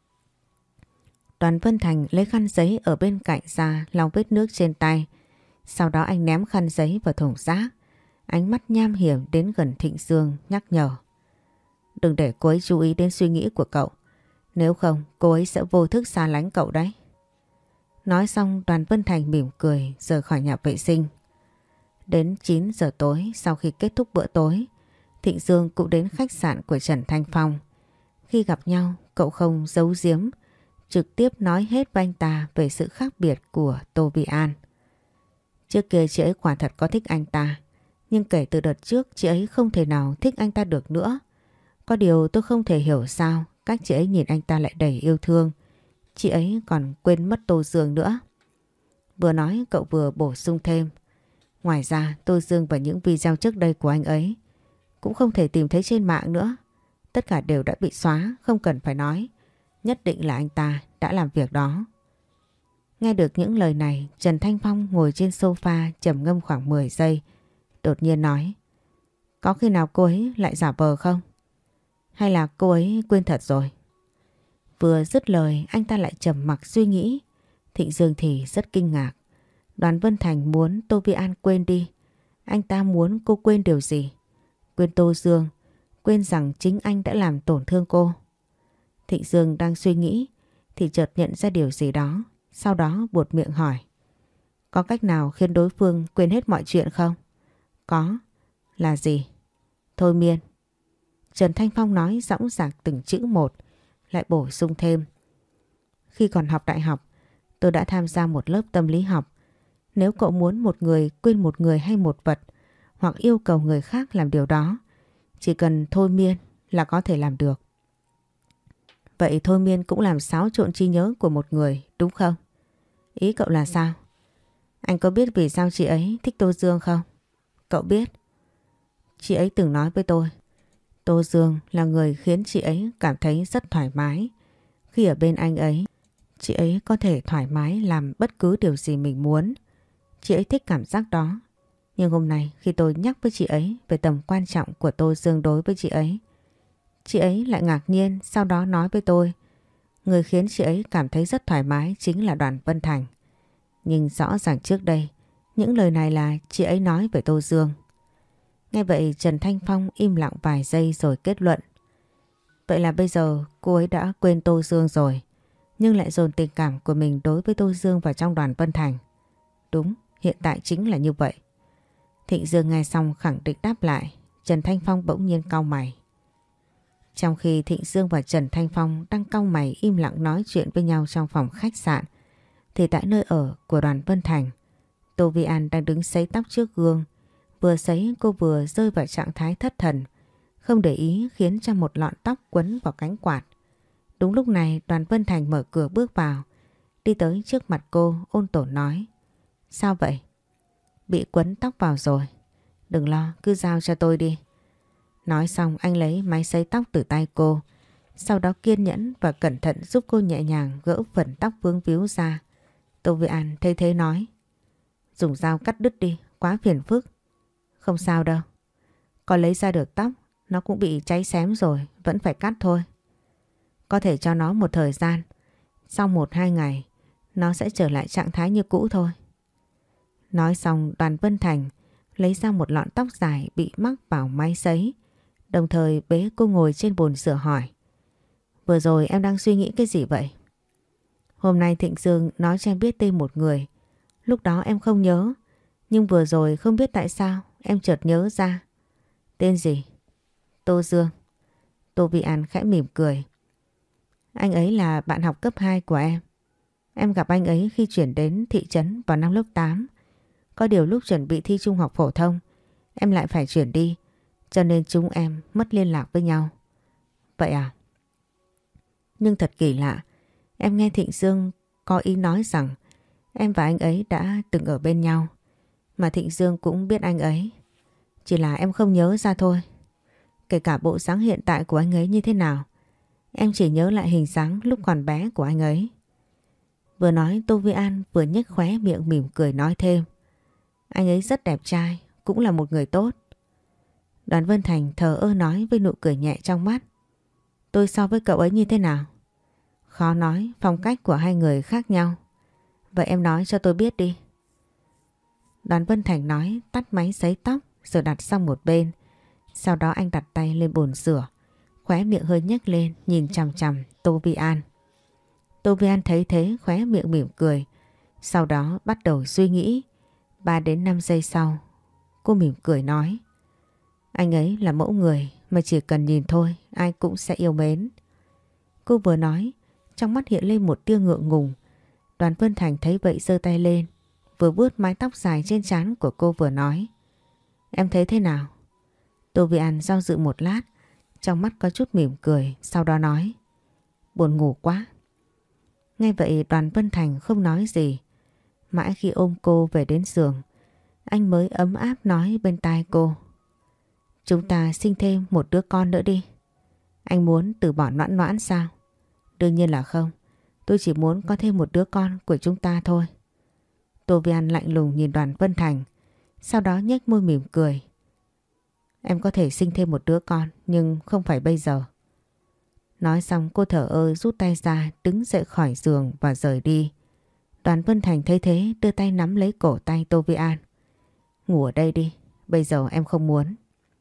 Đoàn Vân Thành lấy khăn giấy ở bên cạnh ra lau vết nước trên tay. Sau đó anh ném khăn giấy vào thùng rác. Ánh mắt nham hiểm đến gần Thịnh Dương nhắc nhở. Đừng để cô ấy chú ý đến suy nghĩ của cậu. Nếu không cô ấy sẽ vô thức xa lánh cậu đấy. Nói xong Đoàn Vân Thành mỉm cười rời khỏi nhà vệ sinh. Đến chín giờ tối sau khi kết thúc bữa tối, Thịnh Dương cũng đến khách sạn của Trần Thanh Phong. Khi gặp nhau cậu không giấu giếm, trực tiếp nói hết với anh ta về sự khác biệt của Tô Vi An. Trước kia chị ấy quả thật có thích anh ta, nhưng kể từ đợt trước chị ấy không thể nào thích anh ta được nữa. Có điều tôi không thể hiểu sao cách chị ấy nhìn anh ta lại đầy yêu thương. Chị ấy còn quên mất Tô Dương nữa. Vừa nói cậu vừa bổ sung thêm. Ngoài ra Tô Dương và những video trước đây của anh ấy cũng không thể tìm thấy trên mạng nữa. Tất cả đều đã bị xóa, không cần phải nói. Nhất định là anh ta đã làm việc đó. Nghe được những lời này, Trần Thanh Phong ngồi trên sofa trầm ngâm khoảng mười giây. Đột nhiên nói. Có khi nào cô ấy lại giả vờ không? Hay là cô ấy quên thật rồi? Vừa dứt lời anh ta lại trầm mặc suy nghĩ. Thịnh Dương thì rất kinh ngạc. Đoàn Vân Thành muốn Tô Vi An quên đi. Anh ta muốn cô quên điều gì? Quên Tô Dương, quên rằng chính anh đã làm tổn thương cô. Thịnh Dương đang suy nghĩ thì chợt nhận ra điều gì đó. Sau đó buột miệng hỏi. Có cách nào khiến đối phương quên hết mọi chuyện không? Có. Là gì? Thôi miên. Trần Thanh Phong nói dõng dạc từng chữ một, lại bổ sung thêm. Khi còn học đại học, tôi đã tham gia một lớp tâm lý học. Nếu cậu muốn một người quên một người hay một vật, hoặc yêu cầu người khác làm điều đó, chỉ cần thôi miên là có thể làm được. Vậy thôi miên cũng làm xáo trộn trí nhớ của một người, đúng không? Ý cậu là sao? Anh có biết vì sao chị ấy thích Tô Dương không? Cậu biết. Chị ấy từng nói với tôi, Tô Dương là người khiến chị ấy cảm thấy rất thoải mái. Khi ở bên anh ấy, chị ấy có thể thoải mái làm bất cứ điều gì mình muốn. Chị ấy thích cảm giác đó. Nhưng hôm nay khi tôi nhắc với chị ấy về tầm quan trọng của Tô Dương đối với chị ấy, chị ấy lại ngạc nhiên, sau đó nói với tôi, người khiến chị ấy cảm thấy rất thoải mái chính là Đoàn Vân Thành. Nhưng rõ ràng trước đây, những lời này là chị ấy nói về Tô Dương. Nghe vậy Trần Thanh Phong im lặng vài giây rồi kết luận. Vậy là bây giờ cô ấy đã quên Tô Dương rồi, nhưng lại dồn tình cảm của mình đối với Tô Dương vào trong Đoàn Vân Thành. Đúng, hiện tại chính là như vậy. Thịnh Dương nghe xong khẳng định đáp lại. Trần Thanh Phong bỗng nhiên cau mày. Trong khi Thịnh Dương và Trần Thanh Phong đang cau mày im lặng nói chuyện với nhau trong phòng khách sạn, thì tại nơi ở của Đoàn Vân Thành, Tô Vi An đang đứng sấy tóc trước gương. Vừa sấy cô vừa rơi vào trạng thái thất thần, không để ý khiến cho một lọn tóc quấn vào cánh quạt. Đúng lúc này Đoàn Vân Thành mở cửa bước vào, đi tới trước mặt cô ôn tồn nói. Sao vậy? Bị quấn tóc vào rồi. Đừng lo, cứ giao cho tôi đi. Nói xong anh lấy máy sấy tóc từ tay cô, sau đó kiên nhẫn và cẩn thận giúp cô nhẹ nhàng gỡ phần tóc vướng víu ra. Tô Vi An thấy thế nói. Dùng dao cắt đứt đi, quá phiền phức. Không sao đâu. Có lấy ra được tóc, nó cũng bị cháy xém rồi, vẫn phải cắt thôi. Có thể cho nó một thời gian, sau một hai ngày, nó sẽ trở lại trạng thái như cũ thôi. Nói xong Đoàn Vân Thành lấy ra một lọn tóc dài bị mắc vào máy sấy, đồng thời bế cô ngồi trên bồn rửa hỏi. Vừa rồi em đang suy nghĩ cái gì vậy? Hôm nay Thịnh Dương nói cho em biết tên một người. Lúc đó em không nhớ, nhưng vừa rồi không biết tại sao em chợt nhớ ra. Tên gì? Tô Dương. Tô Vi An khẽ mỉm cười. Anh ấy là bạn học cấp hai của em. Em gặp anh ấy khi chuyển đến thị trấn vào năm lớp tám. Có điều lúc chuẩn bị thi trung học phổ thông, em lại phải chuyển đi, cho nên chúng em mất liên lạc với nhau. vậy à? Nhưng thật kỳ lạ, em nghe Thịnh Dương có ý nói rằng em và anh ấy đã từng ở bên nhau. Mà Thịnh Dương cũng biết anh ấy. Chỉ là em không nhớ ra thôi. Kể cả bộ dáng hiện tại của anh ấy như thế nào, em chỉ nhớ lại hình dáng lúc còn bé của anh ấy. Vừa nói Tô Vi An vừa nhếch khóe miệng mỉm cười nói thêm. Anh ấy rất đẹp trai, cũng là một người tốt. Đoàn Vân Thành thờ ơ nói với nụ cười nhẹ trong mắt. Tôi so với cậu ấy như thế nào? Khó nói, phong cách của hai người khác nhau. Vậy em nói cho tôi biết đi. Đoàn Vân Thành nói, tắt máy sấy tóc rồi đặt sang một bên. Sau đó anh đặt tay lên bồn rửa, khóe miệng hơi nhếch lên nhìn chằm chằm Tô Vi An. Tô Vi An thấy thế khóe miệng mỉm cười. Sau đó bắt đầu suy nghĩ. ba đến năm giây sau, cô mỉm cười nói. Anh ấy là mẫu người mà chỉ cần nhìn thôi ai cũng sẽ yêu mến. Cô vừa nói, trong mắt hiện lên một tia ngượng ngùng. Đoàn Vân Thành thấy vậy giơ tay lên, vừa vuốt mái tóc dài trên trán của cô vừa nói. Em thấy thế nào? Tô Vi An do dự một lát, trong mắt có chút mỉm cười, sau đó nói. Buồn ngủ quá. Nghe vậy Đoàn Vân Thành không nói gì. Mãi khi ôm cô về đến giường, anh mới ấm áp nói bên tai cô. Chúng ta sinh thêm một đứa con nữa đi. Anh muốn từ bỏ Noãn Noãn sao? Đương nhiên là không. Tôi chỉ muốn có thêm một đứa con của chúng ta thôi. Tô Vi An lạnh lùng nhìn Đoàn Vân Thành, sau đó nhếch môi mỉm cười. Em có thể sinh thêm một đứa con, nhưng không phải bây giờ. Nói xong cô thở ơ rút tay ra, đứng dậy khỏi giường và rời đi. Đoàn Vân Thành thấy thế đưa tay nắm lấy cổ tay Tô Vi An. Ngủ ở đây đi, bây giờ em không muốn.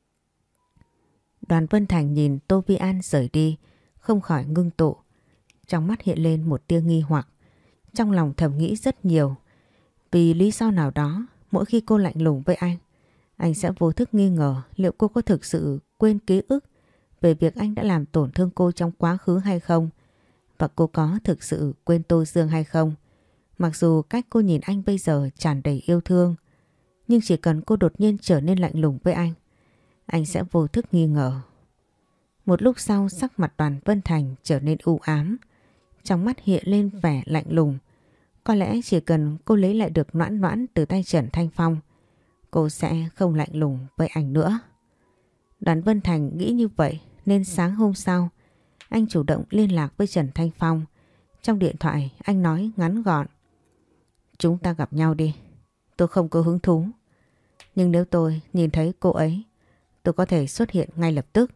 Đoàn Vân Thành nhìn Tô Vi An rời đi, không khỏi ngưng tụ. Trong mắt hiện lên một tia nghi hoặc. Trong lòng thầm nghĩ rất nhiều. Vì lý do nào đó, mỗi khi cô lạnh lùng với anh, anh sẽ vô thức nghi ngờ liệu cô có thực sự quên ký ức về việc anh đã làm tổn thương cô trong quá khứ hay không, và cô có thực sự quên Tô Dương hay không. Mặc dù cách cô nhìn anh bây giờ tràn đầy yêu thương, nhưng chỉ cần cô đột nhiên trở nên lạnh lùng với anh, anh sẽ vô thức nghi ngờ. Một lúc sau sắc mặt Đoàn Vân Thành trở nên u ám, trong mắt hiện lên vẻ lạnh lùng. Có lẽ chỉ cần cô lấy lại được Noãn Noãn từ tay Trần Thanh Phong, cô sẽ không lạnh lùng với anh nữa. Đoàn Vân Thành nghĩ như vậy nên sáng hôm sau, anh chủ động liên lạc với Trần Thanh Phong. Trong điện thoại anh nói ngắn gọn. Chúng ta gặp nhau đi. Tôi không có hứng thú. Nhưng nếu tôi nhìn thấy cô ấy, tôi có thể xuất hiện ngay lập tức.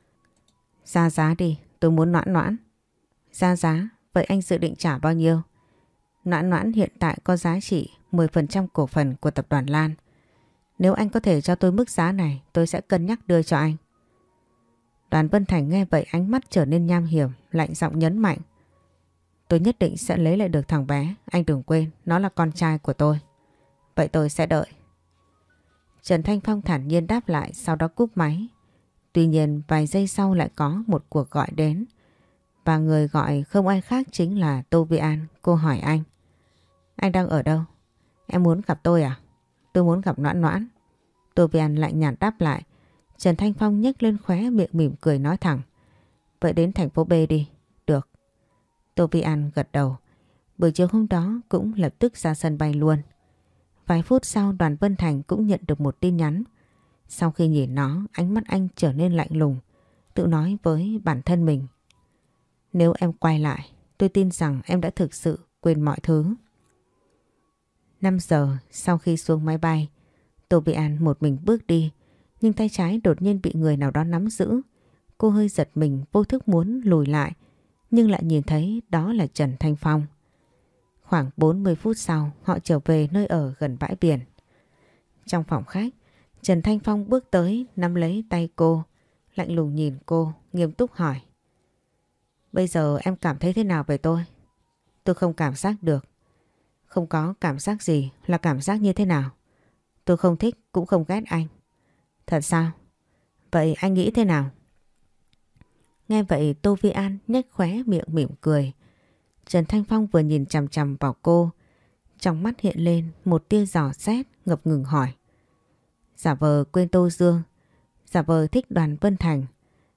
Ra giá đi, tôi muốn Noãn Noãn. Ra giá, vậy anh dự định trả bao nhiêu? Noãn Noãn hiện tại có giá trị mười phần trăm cổ phần của tập đoàn Lan. Nếu anh có thể cho tôi mức giá này, tôi sẽ cân nhắc đưa cho anh. Đoàn Vân Thành nghe vậy ánh mắt trở nên nham hiểm, lạnh giọng nhấn mạnh. Tôi nhất định sẽ lấy lại được thằng bé, anh đừng quên, nó là con trai của tôi. Vậy tôi sẽ đợi. Trần Thanh Phong thản nhiên đáp lại, sau đó cúp máy. Tuy nhiên vài giây sau lại có một cuộc gọi đến. Và người gọi không ai khác chính là Tô Vi An. Cô hỏi anh. Anh đang ở đâu? Em muốn gặp tôi à? Tôi muốn gặp Noãn Noãn. Tô Vi An lạnh nhạt đáp lại. Trần Thanh Phong nhếch lên khóe miệng mỉm cười nói thẳng. Vậy đến thành phố B đi. Được. Tô Vi An gật đầu. Buổi chiều hôm đó cũng lập tức ra sân bay luôn. Vài phút sau Đoàn Vân Thành cũng nhận được một tin nhắn. Sau khi nhìn nó, ánh mắt anh trở nên lạnh lùng, tự nói với bản thân mình. Nếu em quay lại, tôi tin rằng em đã thực sự quên mọi thứ. năm giờ sau khi xuống máy bay, Tô Vi An một mình bước đi, nhưng tay trái đột nhiên bị người nào đó nắm giữ. Cô hơi giật mình, vô thức muốn lùi lại, nhưng lại nhìn thấy đó là Trần Thanh Phong. Khoảng bốn mươi phút sau, họ trở về nơi ở gần bãi biển. Trong phòng khách, Trần Thanh Phong bước tới nắm lấy tay cô, lạnh lùng nhìn cô, nghiêm túc hỏi. Bây giờ em cảm thấy thế nào về tôi? Tôi không cảm giác được. Không có cảm giác gì, là cảm giác như thế nào? Tôi không thích cũng không ghét anh. Thật sao? Vậy anh nghĩ thế nào? Nghe vậy Tô Vi An nhếch khóe miệng mỉm cười. Trần Thanh Phong vừa nhìn chằm chằm vào cô, trong mắt hiện lên một tia dò xét, ngập ngừng hỏi. Giả vờ quên Tô Dương, giả vờ thích Đoàn Vân Thành,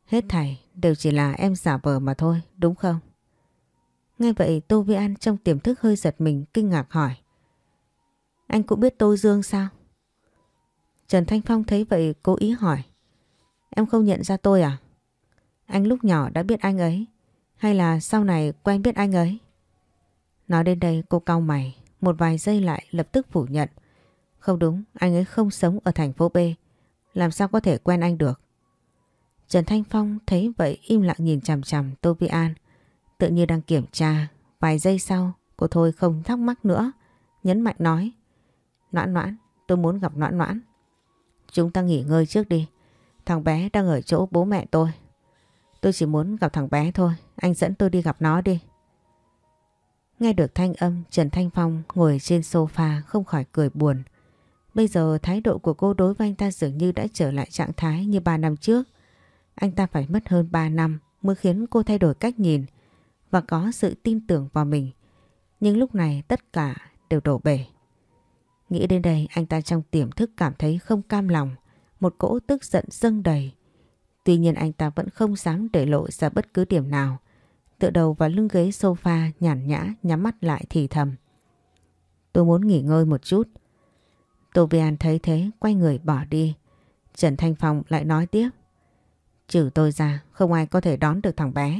Hết thảy đều chỉ là em giả vờ mà thôi, đúng không? Nghe vậy Tô Vi An trong tiềm thức hơi giật mình kinh ngạc hỏi. Anh cũng biết Tô Dương sao? Trần Thanh Phong thấy vậy cố ý hỏi. Em không nhận ra tôi à? Anh lúc nhỏ đã biết anh ấy, hay là sau này quen biết anh ấy? Nói đến đây cô cau mày, một vài giây lại lập tức phủ nhận. Không đúng, anh ấy không sống ở thành phố B, làm sao có thể quen anh được? Trần Thanh Phong thấy vậy im lặng nhìn chằm chằm Tô Vi An, tự như đang kiểm tra. Vài giây sau cô thôi không thắc mắc nữa, nhấn mạnh nói. Noãn Noãn, tôi muốn gặp Noãn Noãn. Chúng ta nghỉ ngơi trước đi, thằng bé đang ở chỗ bố mẹ tôi. Tôi chỉ muốn gặp thằng bé thôi, anh dẫn tôi đi gặp nó đi. Nghe được thanh âm, Trần Thanh Phong ngồi trên sofa không khỏi cười buồn. Bây giờ thái độ của cô đối với anh ta dường như đã trở lại trạng thái như ba năm trước. Anh ta phải mất hơn ba năm mới khiến cô thay đổi cách nhìn và có sự tin tưởng vào mình. Nhưng lúc này tất cả đều đổ bể. Nghĩ đến đây anh ta trong tiềm thức cảm thấy không cam lòng, một cỗ tức giận dâng đầy. Tuy nhiên anh ta vẫn không dám để lộ ra bất cứ điểm nào. Tựa đầu vào lưng ghế sofa nhàn nhã nhắm mắt lại thì thầm. Tôi muốn nghỉ ngơi một chút. Tô Vi An thấy thế quay người bỏ đi. Trần Thanh Phong lại nói tiếp. Trừ tôi ra không ai có thể đón được thằng bé.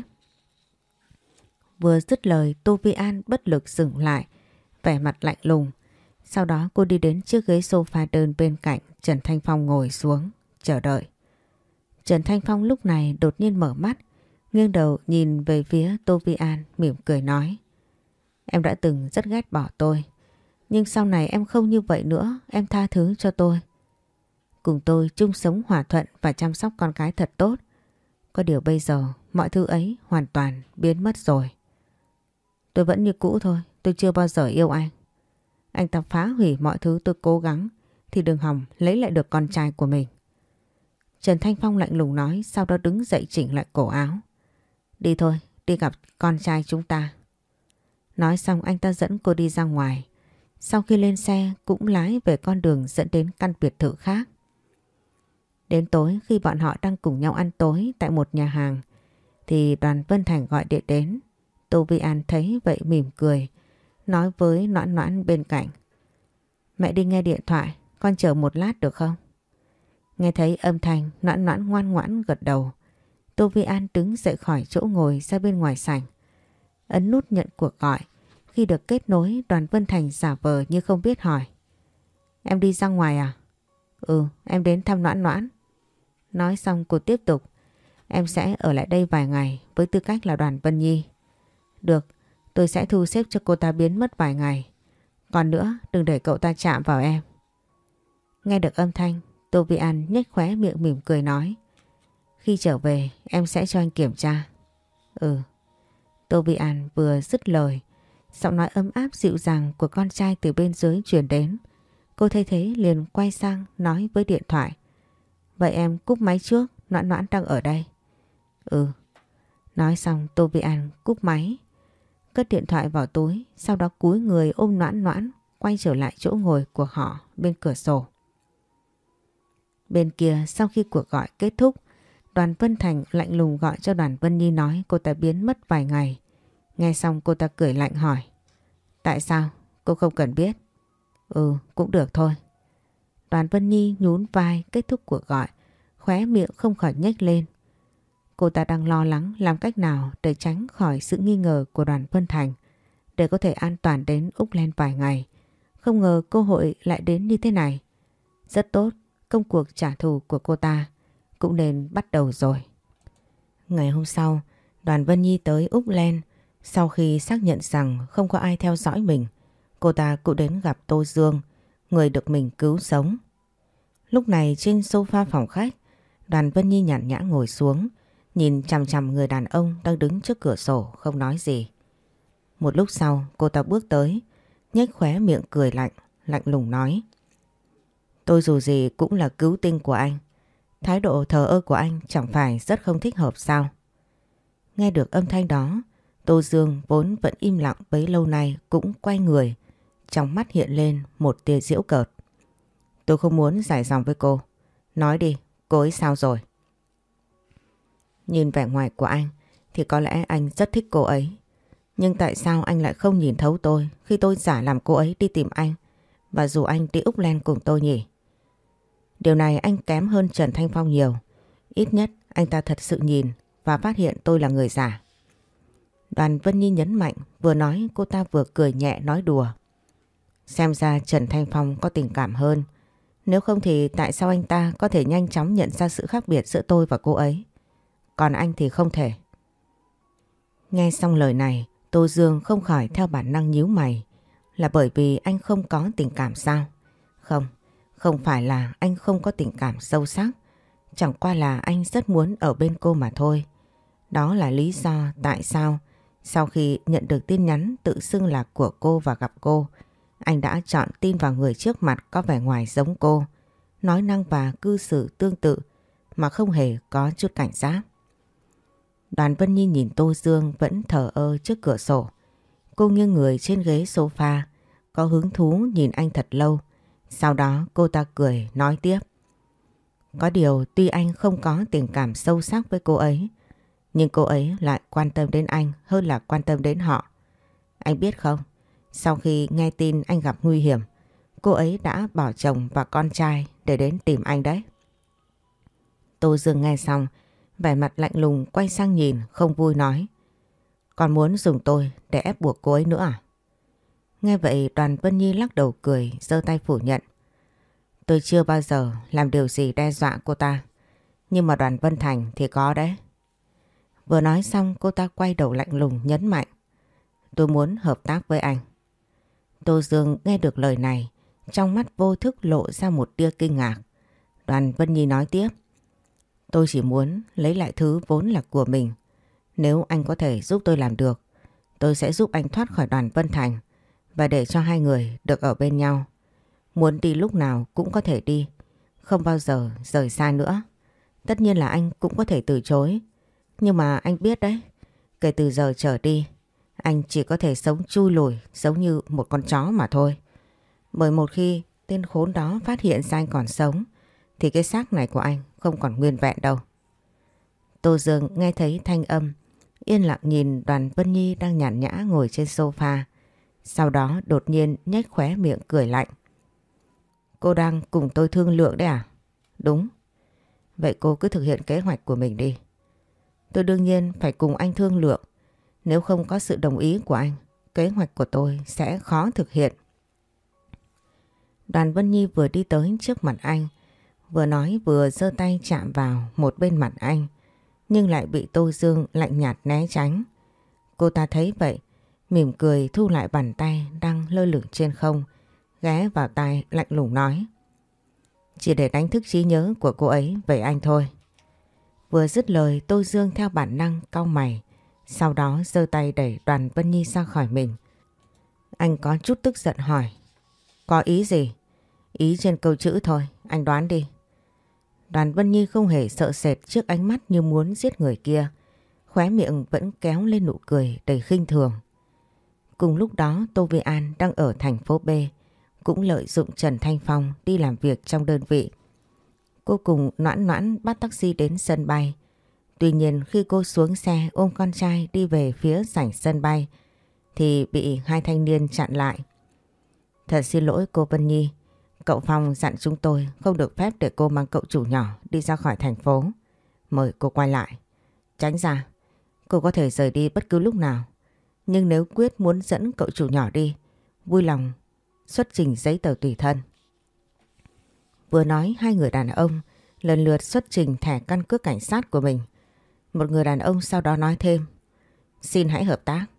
Vừa dứt lời Tô Vi An bất lực dừng lại, vẻ mặt lạnh lùng. Sau đó cô đi đến chiếc ghế sofa đơn bên cạnh Trần Thanh Phong ngồi xuống, chờ đợi. Trần Thanh Phong lúc này đột nhiên mở mắt, nghiêng đầu nhìn về phía Tô Vi An mỉm cười nói. Em đã từng rất ghét bỏ tôi, nhưng sau này em không như vậy nữa, em tha thứ cho tôi. Cùng tôi chung sống hòa thuận và chăm sóc con cái thật tốt. Có điều bây giờ mọi thứ ấy hoàn toàn biến mất rồi. Tôi vẫn như cũ thôi, tôi chưa bao giờ yêu anh. Anh ta phá hủy mọi thứ tôi cố gắng thì đừng hòng lấy lại được con trai của mình. Trần Thanh Phong lạnh lùng nói, sau đó đứng dậy chỉnh lại cổ áo. Đi thôi, đi gặp con trai chúng ta. Nói xong anh ta dẫn cô đi ra ngoài. Sau khi lên xe cũng lái về con đường dẫn đến căn biệt thự khác. Đến tối khi bọn họ đang cùng nhau ăn tối tại một nhà hàng thì Đoàn Vân Thành gọi điện đến. Tô Vi An thấy vậy mỉm cười, nói với Noãn Noãn bên cạnh. Mẹ đi nghe điện thoại, con chờ một lát được không? Nghe thấy âm thanh, Noãn Noãn ngoan ngoãn gật đầu. Tô Vi An đứng dậy khỏi chỗ ngồi ra bên ngoài sảnh, ấn nút nhận cuộc gọi. Khi được kết nối, Đoàn Vân Thành giả vờ như không biết hỏi. Em đi ra ngoài à? Ừ, em đến thăm Noãn Noãn. Nói xong cô tiếp tục. Em sẽ ở lại đây vài ngày với tư cách là Đoàn Vân Nhi. Được, tôi sẽ thu xếp cho cô ta biến mất vài ngày. Còn nữa, đừng để cậu ta chạm vào em. Nghe được âm thanh, Tô Vi An nhếch khóe miệng mỉm cười nói. Khi trở về, em sẽ cho anh kiểm tra. Ừ. Tô Vi An vừa dứt lời, giọng nói ấm áp dịu dàng của con trai từ bên dưới truyền đến. Cô thấy thế liền quay sang nói với điện thoại. Vậy em cúp máy trước, Noãn Noãn đang ở đây. Ừ. Nói xong Tô Vi An cúp máy, cất điện thoại vào túi, sau đó cúi người ôm Noãn Noãn quay trở lại chỗ ngồi của họ bên cửa sổ. Bên kia sau khi cuộc gọi kết thúc, Đoàn Vân Thành lạnh lùng gọi cho Đoàn Vân Nhi nói cô ta biến mất vài ngày. Nghe xong cô ta cười lạnh hỏi. Tại sao? Cô không cần biết. Ừ, cũng được thôi. Đoàn Vân Nhi nhún vai kết thúc cuộc gọi, khóe miệng không khỏi nhếch lên. Cô ta đang lo lắng làm cách nào để tránh khỏi sự nghi ngờ của Đoàn Vân Thành, để có thể an toàn đến Úc Lên vài ngày. Không ngờ cơ hội lại đến như thế này. Rất tốt, công cuộc trả thù của cô ta cũng nên bắt đầu rồi. Ngày hôm sau, Đoàn Vân Nhi tới Úc Lên. Sau khi xác nhận rằng không có ai theo dõi mình, cô ta cũng đến gặp Tô Dương, người được mình cứu sống. Lúc này trên sofa phòng khách, Đoàn Vân Nhi nhàn nhã ngồi xuống, nhìn chằm chằm người đàn ông đang đứng trước cửa sổ không nói gì. Một lúc sau cô ta bước tới, nhếch khóe miệng cười lạnh, lạnh lùng nói. Tôi dù gì cũng là cứu tinh của anh. Thái độ thờ ơ của anh chẳng phải rất không thích hợp sao? Nghe được âm thanh đó, Tô Dương vốn vẫn im lặng bấy lâu nay cũng quay người, trong mắt hiện lên một tia giễu cợt. Tôi không muốn dài dòng với cô. Nói đi, cô ấy sao rồi? Nhìn vẻ ngoài của anh thì có lẽ anh rất thích cô ấy. Nhưng tại sao anh lại không nhìn thấu tôi khi tôi giả làm cô ấy đi tìm anh và rủ anh đi Úc Len cùng tôi nhỉ? Điều này anh kém hơn Trần Thanh Phong nhiều. Ít nhất anh ta thật sự nhìn và phát hiện tôi là người giả. Đoàn Vân Nhi nhấn mạnh, vừa nói cô ta vừa cười nhẹ nói đùa. Xem ra Trần Thanh Phong có tình cảm hơn. Nếu không thì tại sao anh ta có thể nhanh chóng nhận ra sự khác biệt giữa tôi và cô ấy? Còn anh thì không thể. Nghe xong lời này, Tô Dương không khỏi theo bản năng nhíu mày. Là bởi vì anh không có tình cảm sao? Không, không phải là anh không có tình cảm sâu sắc. Chẳng qua là anh rất muốn ở bên cô mà thôi. Đó là lý do tại sao sau khi nhận được tin nhắn tự xưng là của cô và gặp cô, anh đã chọn tin vào người trước mặt có vẻ ngoài giống cô, nói năng và cư xử tương tự mà không hề có chút cảnh giác. Đoàn Vân Nhi nhìn Tô Dương vẫn thờ ơ trước cửa sổ. Cô nghiêng người trên ghế sofa, có hứng thú nhìn anh thật lâu. Sau đó cô ta cười nói tiếp. Có điều tuy anh không có tình cảm sâu sắc với cô ấy, nhưng cô ấy lại quan tâm đến anh hơn là quan tâm đến họ. Anh biết không, sau khi nghe tin anh gặp nguy hiểm, cô ấy đã bỏ chồng và con trai để đến tìm anh đấy. Tô Dương nghe xong, vẻ mặt lạnh lùng quay sang nhìn không vui nói. Còn muốn dùng tôi để ép buộc cô ấy nữa à? Nghe vậy Đoàn Vân Nhi lắc đầu cười, giơ tay phủ nhận. Tôi chưa bao giờ làm điều gì đe dọa cô ta. Nhưng mà Đoàn Vân Thành thì có đấy. Vừa nói xong cô ta quay đầu lạnh lùng nhấn mạnh. Tôi muốn hợp tác với anh. Tô Dương nghe được lời này, trong mắt vô thức lộ ra một tia kinh ngạc. Đoàn Vân Nhi nói tiếp. Tôi chỉ muốn lấy lại thứ vốn là của mình. Nếu anh có thể giúp tôi làm được, tôi sẽ giúp anh thoát khỏi Đoàn Vân Thành và để cho hai người được ở bên nhau. Muốn đi lúc nào cũng có thể đi, không bao giờ rời xa nữa. Tất nhiên là anh cũng có thể từ chối. Nhưng mà anh biết đấy, kể từ giờ trở đi, anh chỉ có thể sống chui lùi giống như một con chó mà thôi. Bởi một khi tên khốn đó phát hiện ra anh còn sống, thì cái xác này của anh không còn nguyên vẹn đâu. Tô Dương nghe thấy thanh âm, yên lặng nhìn Đoàn Vân Nhi đang nhàn nhã ngồi trên sofa. Sau đó đột nhiên nhếch khóe miệng cười lạnh. Cô đang cùng tôi thương lượng đấy à? Đúng. Vậy cô cứ thực hiện kế hoạch của mình đi. Tôi đương nhiên phải cùng anh thương lượng. Nếu không có sự đồng ý của anh, kế hoạch của tôi sẽ khó thực hiện. Đoàn Vân Nhi vừa đi tới trước mặt anh, vừa nói vừa giơ tay chạm vào một bên mặt anh, nhưng lại bị Tô Dương lạnh nhạt né tránh. Cô ta thấy vậy, mỉm cười thu lại bàn tay đang lơ lửng trên không, ghé vào tai lạnh lùng nói. Chỉ để đánh thức trí nhớ của cô ấy về anh thôi. Vừa dứt lời Tô Dương theo bản năng cau mày, sau đó giơ tay đẩy Đoàn Vân Nhi ra khỏi mình. Anh có chút tức giận hỏi. Có ý gì? Ý trên câu chữ thôi, anh đoán đi. Đoàn Vân Nhi không hề sợ sệt trước ánh mắt như muốn giết người kia. Khóe miệng vẫn kéo lên nụ cười đầy khinh thường. Cùng lúc đó Tô Vi An đang ở thành phố B, cũng lợi dụng Trần Thanh Phong đi làm việc trong đơn vị. Cô cùng Noãn Noãn bắt taxi đến sân bay. Tuy nhiên khi cô xuống xe ôm con trai đi về phía sảnh sân bay thì bị hai thanh niên chặn lại. Thật xin lỗi cô Vân Nhi, cậu Phong dặn chúng tôi không được phép để cô mang cậu chủ nhỏ đi ra khỏi thành phố. Mời cô quay lại. Tránh ra, cô có thể rời đi bất cứ lúc nào. Nhưng nếu quyết muốn dẫn cậu chủ nhỏ đi, vui lòng xuất trình giấy tờ tùy thân. Vừa nói hai người đàn ông lần lượt xuất trình thẻ căn cước cảnh sát của mình. Một người đàn ông sau đó nói thêm. Xin hãy hợp tác.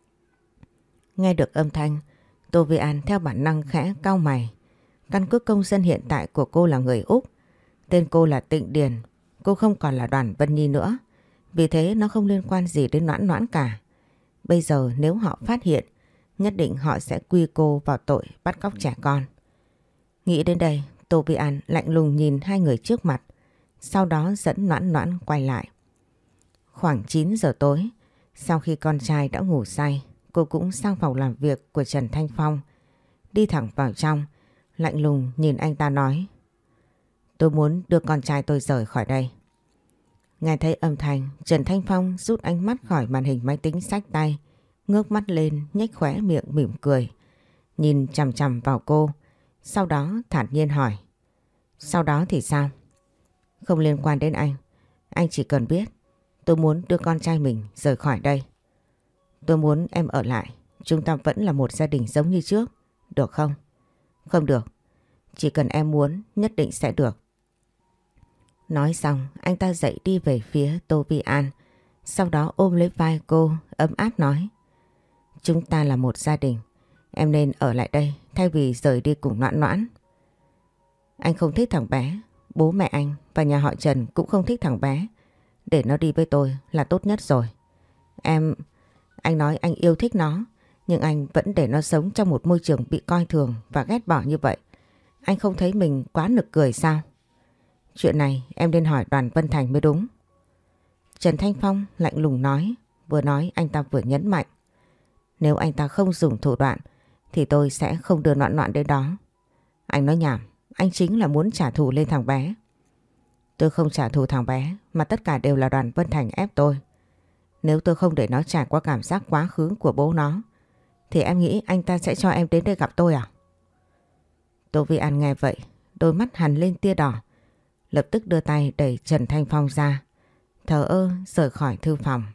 Nghe được âm thanh, Tô Vi An theo bản năng khẽ cau mày. Căn cước công dân hiện tại của cô là người Úc. Tên cô là Tịnh Điền. Cô không còn là Đoàn Vân Nhi nữa. Vì thế nó không liên quan gì đến Noãn Noãn cả. Bây giờ nếu họ phát hiện, nhất định họ sẽ quy cô vào tội bắt cóc trẻ con. Nghĩ đến đây, Tô Vi An lạnh lùng nhìn hai người trước mặt. Sau đó dẫn Noãn Noãn quay lại. Khoảng chín giờ tối, sau khi con trai đã ngủ say, cô cũng sang phòng làm việc của Trần Thanh Phong. Đi thẳng vào trong, lạnh lùng nhìn anh ta nói. Tôi muốn đưa con trai tôi rời khỏi đây. Nghe thấy âm thanh, Trần Thanh Phong rút ánh mắt khỏi màn hình máy tính xách tay, ngước mắt lên nhếch khóe miệng mỉm cười, nhìn chằm chằm vào cô, sau đó thản nhiên hỏi. Sau đó thì sao? Không liên quan đến anh, anh chỉ cần biết tôi muốn đưa con trai mình rời khỏi đây. Tôi muốn em ở lại, chúng ta vẫn là một gia đình giống như trước, được không? Không được, chỉ cần em muốn nhất định sẽ được. Nói xong anh ta dậy đi về phía Tô Vi An, sau đó ôm lấy vai cô ấm áp nói. Chúng ta là một gia đình, em nên ở lại đây thay vì rời đi cùng Noãn Noãn. Anh không thích thằng bé, bố mẹ anh và nhà họ Trần cũng không thích thằng bé. Để nó đi với tôi là tốt nhất rồi. Em... Anh nói anh yêu thích nó, nhưng anh vẫn để nó sống trong một môi trường bị coi thường và ghét bỏ như vậy. Anh không thấy mình quá nực cười sao? Chuyện này em nên hỏi Đoàn Vân Thành mới đúng. Trần Thanh Phong lạnh lùng nói, vừa nói anh ta vừa nhấn mạnh. Nếu anh ta không dùng thủ đoạn thì tôi sẽ không đưa Noãn Noãn đến đó. Anh nói nhảm, anh chính là muốn trả thù lên thằng bé. Tôi không trả thù thằng bé mà tất cả đều là Đoàn Vân Thành ép tôi. Nếu tôi không để nó trải qua cảm giác quá khứ của bố nó thì em nghĩ anh ta sẽ cho em đến đây gặp tôi à? Tô Vi An nghe vậy, đôi mắt hằn lên tia đỏ, lập tức đưa tay đẩy Trần Thanh Phong ra, thờ ơ rời khỏi thư phòng.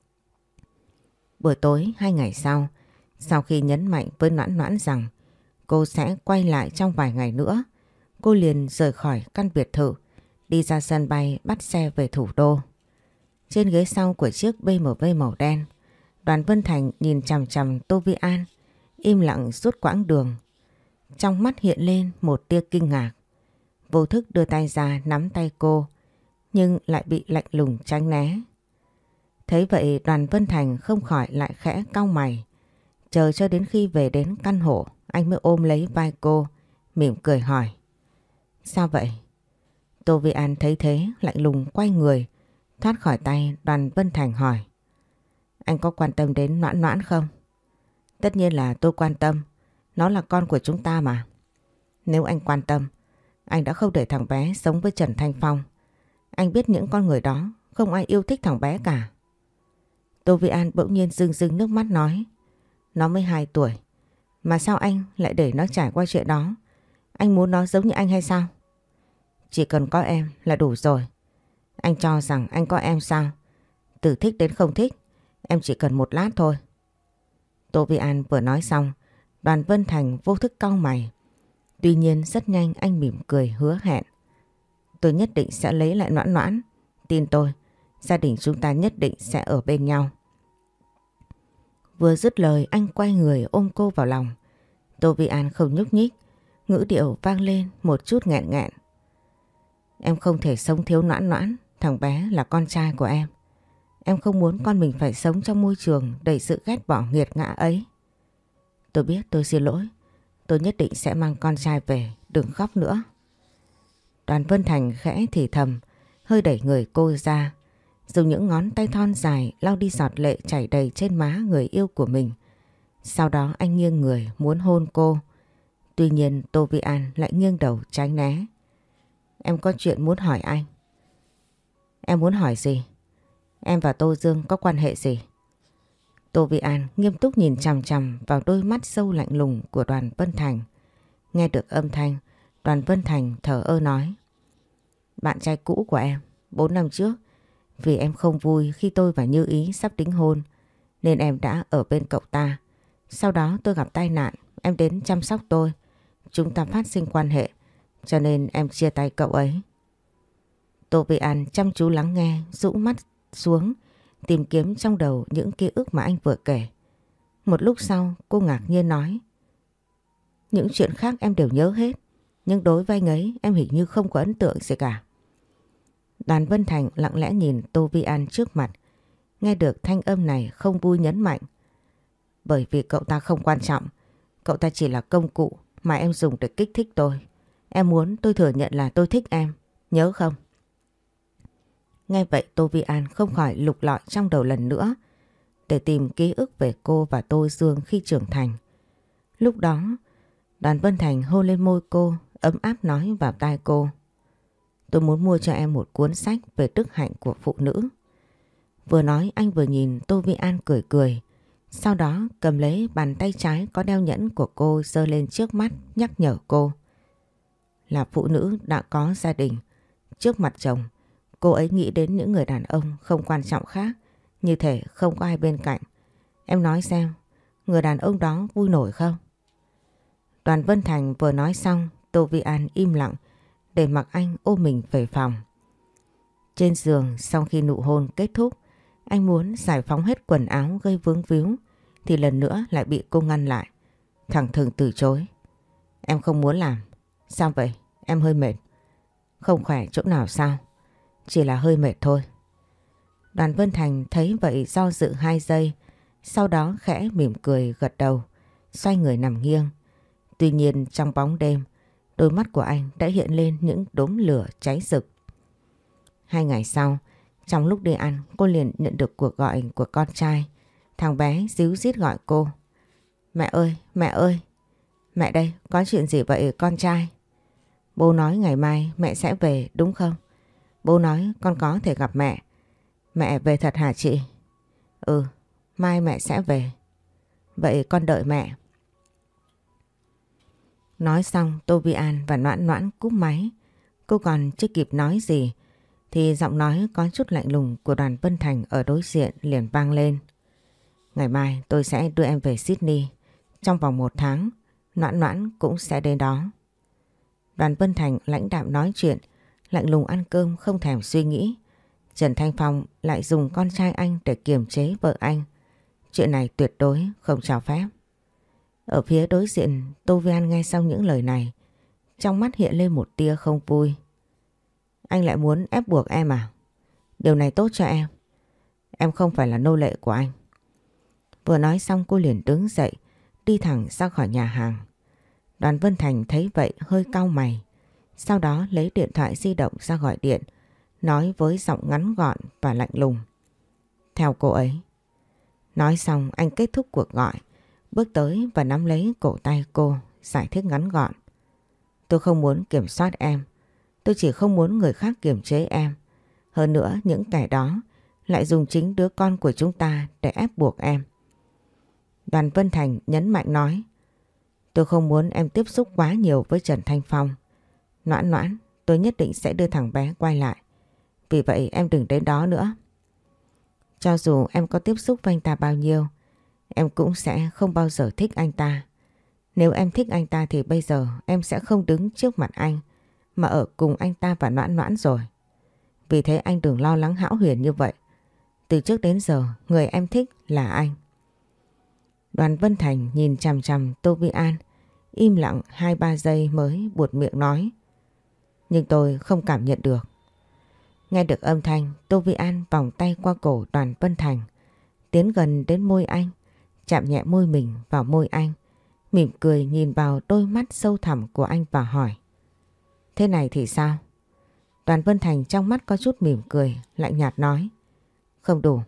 Buổi tối hai ngày sau, sau khi nhấn mạnh với Noãn Noãn rằng cô sẽ quay lại trong vài ngày nữa, cô liền rời khỏi căn biệt thự, đi ra sân bay bắt xe về thủ đô. Trên ghế sau của chiếc bê em vê màu đen, Đoàn Vân Thành nhìn chằm chằm Tô Vi An, im lặng suốt quãng đường. Trong mắt hiện lên một tia kinh ngạc. Vô thức đưa tay ra nắm tay cô, nhưng lại bị lạnh lùng tránh né. Thấy vậy Đoàn Vân Thành không khỏi lại khẽ cau mày. Chờ cho đến khi về đến căn hộ, anh mới ôm lấy vai cô, mỉm cười hỏi. Sao vậy? Tô Vi An thấy thế lạnh lùng quay người, thoát khỏi tay Đoàn Vân Thành hỏi. Anh có quan tâm đến Noãn Noãn không? Tất nhiên là tôi quan tâm, nó là con của chúng ta mà. Nếu anh quan tâm, anh đã không để thằng bé sống với Trần Thanh Phong. Anh biết những con người đó không ai yêu thích thằng bé cả. Tô Vi An bỗng nhiên rưng rưng nước mắt nói. Nó mới hai tuổi, mà sao anh lại để nó trải qua chuyện đó? Anh muốn nó giống như anh hay sao? Chỉ cần có em là đủ rồi. Anh cho rằng anh có em sao? Từ thích đến không thích, em chỉ cần một lát thôi. Tô Vi An vừa nói xong, Đoàn Vân Thành vô thức cau mày. Tuy nhiên rất nhanh anh mỉm cười hứa hẹn. Tôi nhất định sẽ lấy lại Noãn Noãn. Tin tôi, gia đình chúng ta nhất định sẽ ở bên nhau. Vừa dứt lời anh quay người ôm cô vào lòng. Tô Vi An không nhúc nhích, ngữ điệu vang lên một chút nghẹn nghẹn. Em không thể sống thiếu Noãn Noãn, thằng bé là con trai của em. Em không muốn con mình phải sống trong môi trường đầy sự ghét bỏ nghiệt ngã ấy. Tôi biết, tôi xin lỗi. Tôi nhất định sẽ mang con trai về, đừng khóc nữa. Đoàn Vân Thành khẽ thì thầm, hơi đẩy người cô ra, dùng những ngón tay thon dài lau đi giọt lệ chảy đầy trên má người yêu của mình. Sau đó anh nghiêng người muốn hôn cô. Tuy nhiên Tô Vi An lại nghiêng đầu tránh né. Em có chuyện muốn hỏi anh. Em muốn hỏi gì? Em và Tô Dương có quan hệ gì? Tô Vi An nghiêm túc nhìn chằm chằm vào đôi mắt sâu lạnh lùng của Đoàn Vân Thành. Nghe được âm thanh, Đoàn Vân Thành thở ơ nói. Bạn trai cũ của em, bốn năm trước, vì em không vui khi tôi và Như Ý sắp đính hôn, nên em đã ở bên cậu ta. Sau đó tôi gặp tai nạn, em đến chăm sóc tôi. Chúng ta phát sinh quan hệ, cho nên em chia tay cậu ấy. Tô Vi An chăm chú lắng nghe, rũ mắt xuống, tìm kiếm trong đầu những ký ức mà anh vừa kể. Một lúc sau cô ngạc nhiên nói. Những chuyện khác em đều nhớ hết, nhưng đối với anh ấy em hình như không có ấn tượng gì cả. Đoàn Vân Thành lặng lẽ nhìn Tô Vi An trước mặt. Nghe được thanh âm này không vui nhấn mạnh. Bởi vì cậu ta không quan trọng, cậu ta chỉ là công cụ mà em dùng để kích thích tôi. Em muốn tôi thừa nhận là tôi thích em, nhớ không? Nghe vậy Tô Vi An không khỏi lục lọi trong đầu lần nữa để tìm ký ức về cô và Tô Dương khi trưởng thành. Lúc đó Đoàn Vân Thành hôn lên môi cô, ấm áp nói vào tai cô. Tôi muốn mua cho em một cuốn sách về đức hạnh của phụ nữ. Vừa nói anh vừa nhìn Tô Vi An cười cười. Sau đó cầm lấy bàn tay trái có đeo nhẫn của cô giơ lên trước mắt nhắc nhở cô. Là phụ nữ đã có gia đình, trước mặt chồng, cô ấy nghĩ đến những người đàn ông không quan trọng khác, như thể không có ai bên cạnh. Em nói xem, người đàn ông đó vui nổi không? Đoàn Vân Thành vừa nói xong, Tô Vi An im lặng để mặc anh ôm mình về phòng. Trên giường sau khi nụ hôn kết thúc, anh muốn giải phóng hết quần áo gây vướng víu thì lần nữa lại bị cô ngăn lại. Thẳng thừng từ chối. Em không muốn làm. Sao vậy? Em hơi mệt. Không khỏe chỗ nào sao? Chỉ là hơi mệt thôi. Đoàn Vân Thành thấy vậy do dự hai giây, sau đó khẽ mỉm cười gật đầu, xoay người nằm nghiêng. Tuy nhiên trong bóng đêm, đôi mắt của anh đã hiện lên những đốm lửa cháy rực. Hai ngày sau, trong lúc đi ăn, cô liền nhận được cuộc gọi của con trai. Thằng bé díu dít gọi cô. Mẹ ơi, mẹ ơi. Mẹ đây, có chuyện gì vậy con trai? Bố nói ngày mai mẹ sẽ về đúng không? Bố nói con có thể gặp mẹ. Mẹ về thật hả chị? Ừ, mai mẹ sẽ về. Vậy con đợi mẹ. Nói xong Tô Vi An và Noãn Noãn cúp máy. Cô còn chưa kịp nói gì thì giọng nói có chút lạnh lùng của Đoàn Vân Thành ở đối diện liền vang lên. Ngày mai tôi sẽ đưa em về Sydney. Trong vòng một tháng, Noãn Noãn cũng sẽ đến đó. Đoàn Vân Thành lãnh đạm nói chuyện, lạnh lùng ăn cơm không thèm suy nghĩ. Trần Thanh Phong lại dùng con trai anh để kiềm chế vợ anh. Chuyện này tuyệt đối không cho phép. Ở phía đối diện, Tô Vi An nghe xong những lời này, trong mắt hiện lên một tia không vui. Anh lại muốn ép buộc em à? Điều này tốt cho em. Em không phải là nô lệ của anh. Vừa nói xong cô liền đứng dậy, đi thẳng ra khỏi nhà hàng. Đoàn Vân Thành thấy vậy hơi cau mày. Sau đó lấy điện thoại di động ra gọi điện, nói với giọng ngắn gọn và lạnh lùng. Theo cô ấy. Nói xong anh kết thúc cuộc gọi, bước tới và nắm lấy cổ tay cô, giải thích ngắn gọn. Tôi không muốn kiểm soát em. Tôi chỉ không muốn người khác kiềm chế em. Hơn nữa những kẻ đó lại dùng chính đứa con của chúng ta để ép buộc em. Đoàn Vân Thành nhấn mạnh nói. Tôi không muốn em tiếp xúc quá nhiều với Trần Thanh Phong. Noãn Noãn, tôi nhất định sẽ đưa thằng bé quay lại. Vì vậy em đừng đến đó nữa. Cho dù em có tiếp xúc với anh ta bao nhiêu, em cũng sẽ không bao giờ thích anh ta. Nếu em thích anh ta thì bây giờ em sẽ không đứng trước mặt anh, mà ở cùng anh ta và Noãn Noãn rồi. Vì thế anh đừng lo lắng hão huyền như vậy. Từ trước đến giờ người em thích là anh. Đoàn Vân Thành nhìn chằm chằm Tô Vi An, im lặng hai ba giây mới buột miệng nói. Nhưng tôi không cảm nhận được. Nghe được âm thanh, Tô Vi An vòng tay qua cổ Đoàn Vân Thành, tiến gần đến môi anh, chạm nhẹ môi mình vào môi anh, mỉm cười nhìn vào đôi mắt sâu thẳm của anh và hỏi. Thế này thì sao? Đoàn Vân Thành trong mắt có chút mỉm cười, lạnh nhạt nói. Không đủ.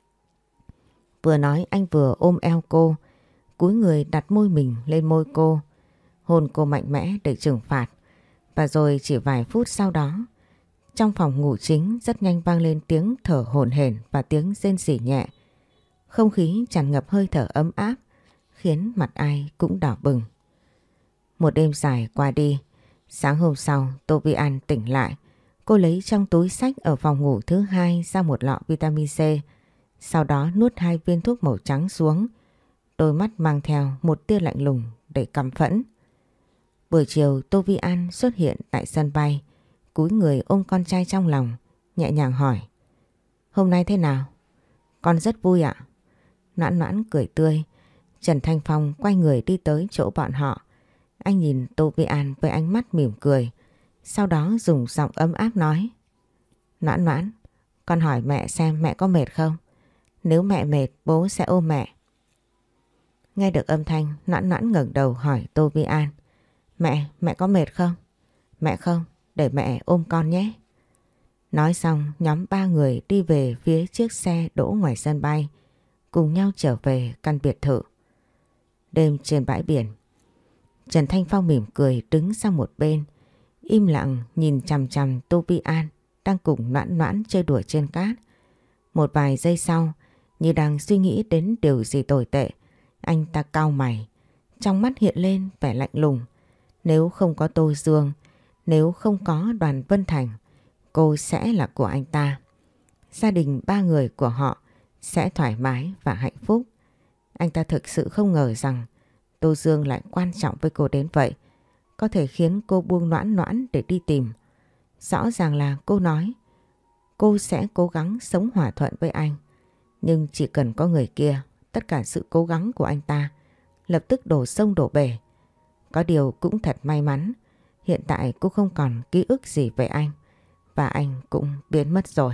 Vừa nói anh vừa ôm eo cô, cúi người đặt môi mình lên môi cô, hôn cô mạnh mẽ để trừng phạt. Và rồi chỉ vài phút sau đó, trong phòng ngủ chính rất nhanh vang lên tiếng thở hổn hển và tiếng rên rỉ nhẹ. Không khí tràn ngập hơi thở ấm áp, khiến mặt ai cũng đỏ bừng. Một đêm dài qua đi, sáng hôm sau Tô Vi An tỉnh lại. Cô lấy trong túi xách ở phòng ngủ thứ hai ra một lọ vitamin C, sau đó nuốt hai viên thuốc màu trắng xuống, đôi mắt mang theo một tia lạnh lùng để căm phẫn. Buổi chiều Tô Vi An xuất hiện tại sân bay, cúi người ôm con trai trong lòng, nhẹ nhàng hỏi. Hôm nay thế nào? Con rất vui ạ. Noãn Noãn cười tươi. Trần Thanh Phong quay người đi tới chỗ bọn họ. Anh nhìn Tô Vi An với ánh mắt mỉm cười, sau đó dùng giọng ấm áp nói. Noãn Noãn, con hỏi mẹ xem mẹ có mệt không? Nếu mẹ mệt bố sẽ ôm mẹ. Nghe được âm thanh, Noãn Noãn ngẩng đầu hỏi Tô Vi An. Mẹ, mẹ có mệt không? Mẹ không, để mẹ ôm con nhé. Nói xong nhóm ba người đi về phía chiếc xe đỗ ngoài sân bay, cùng nhau trở về căn biệt thự. Đêm trên bãi biển, Trần Thanh Phong mỉm cười đứng sang một bên, im lặng nhìn chằm chằm Tô Vi An đang cùng Noãn Noãn chơi đùa trên cát. Một vài giây sau, như đang suy nghĩ đến điều gì tồi tệ, anh ta cau mày, trong mắt hiện lên vẻ lạnh lùng. Nếu không có Tô Dương, nếu không có Đoàn Vân Thành, cô sẽ là của anh ta. Gia đình ba người của họ sẽ thoải mái và hạnh phúc. Anh ta thực sự không ngờ rằng Tô Dương lại quan trọng với cô đến vậy, có thể khiến cô buông Noãn Noãn để đi tìm. Rõ ràng là cô nói cô sẽ cố gắng sống hòa thuận với anh, nhưng chỉ cần có người kia, tất cả sự cố gắng của anh ta lập tức đổ sông đổ bể. Có điều cũng thật may mắn, hiện tại cô không còn ký ức gì về anh và anh cũng biến mất rồi.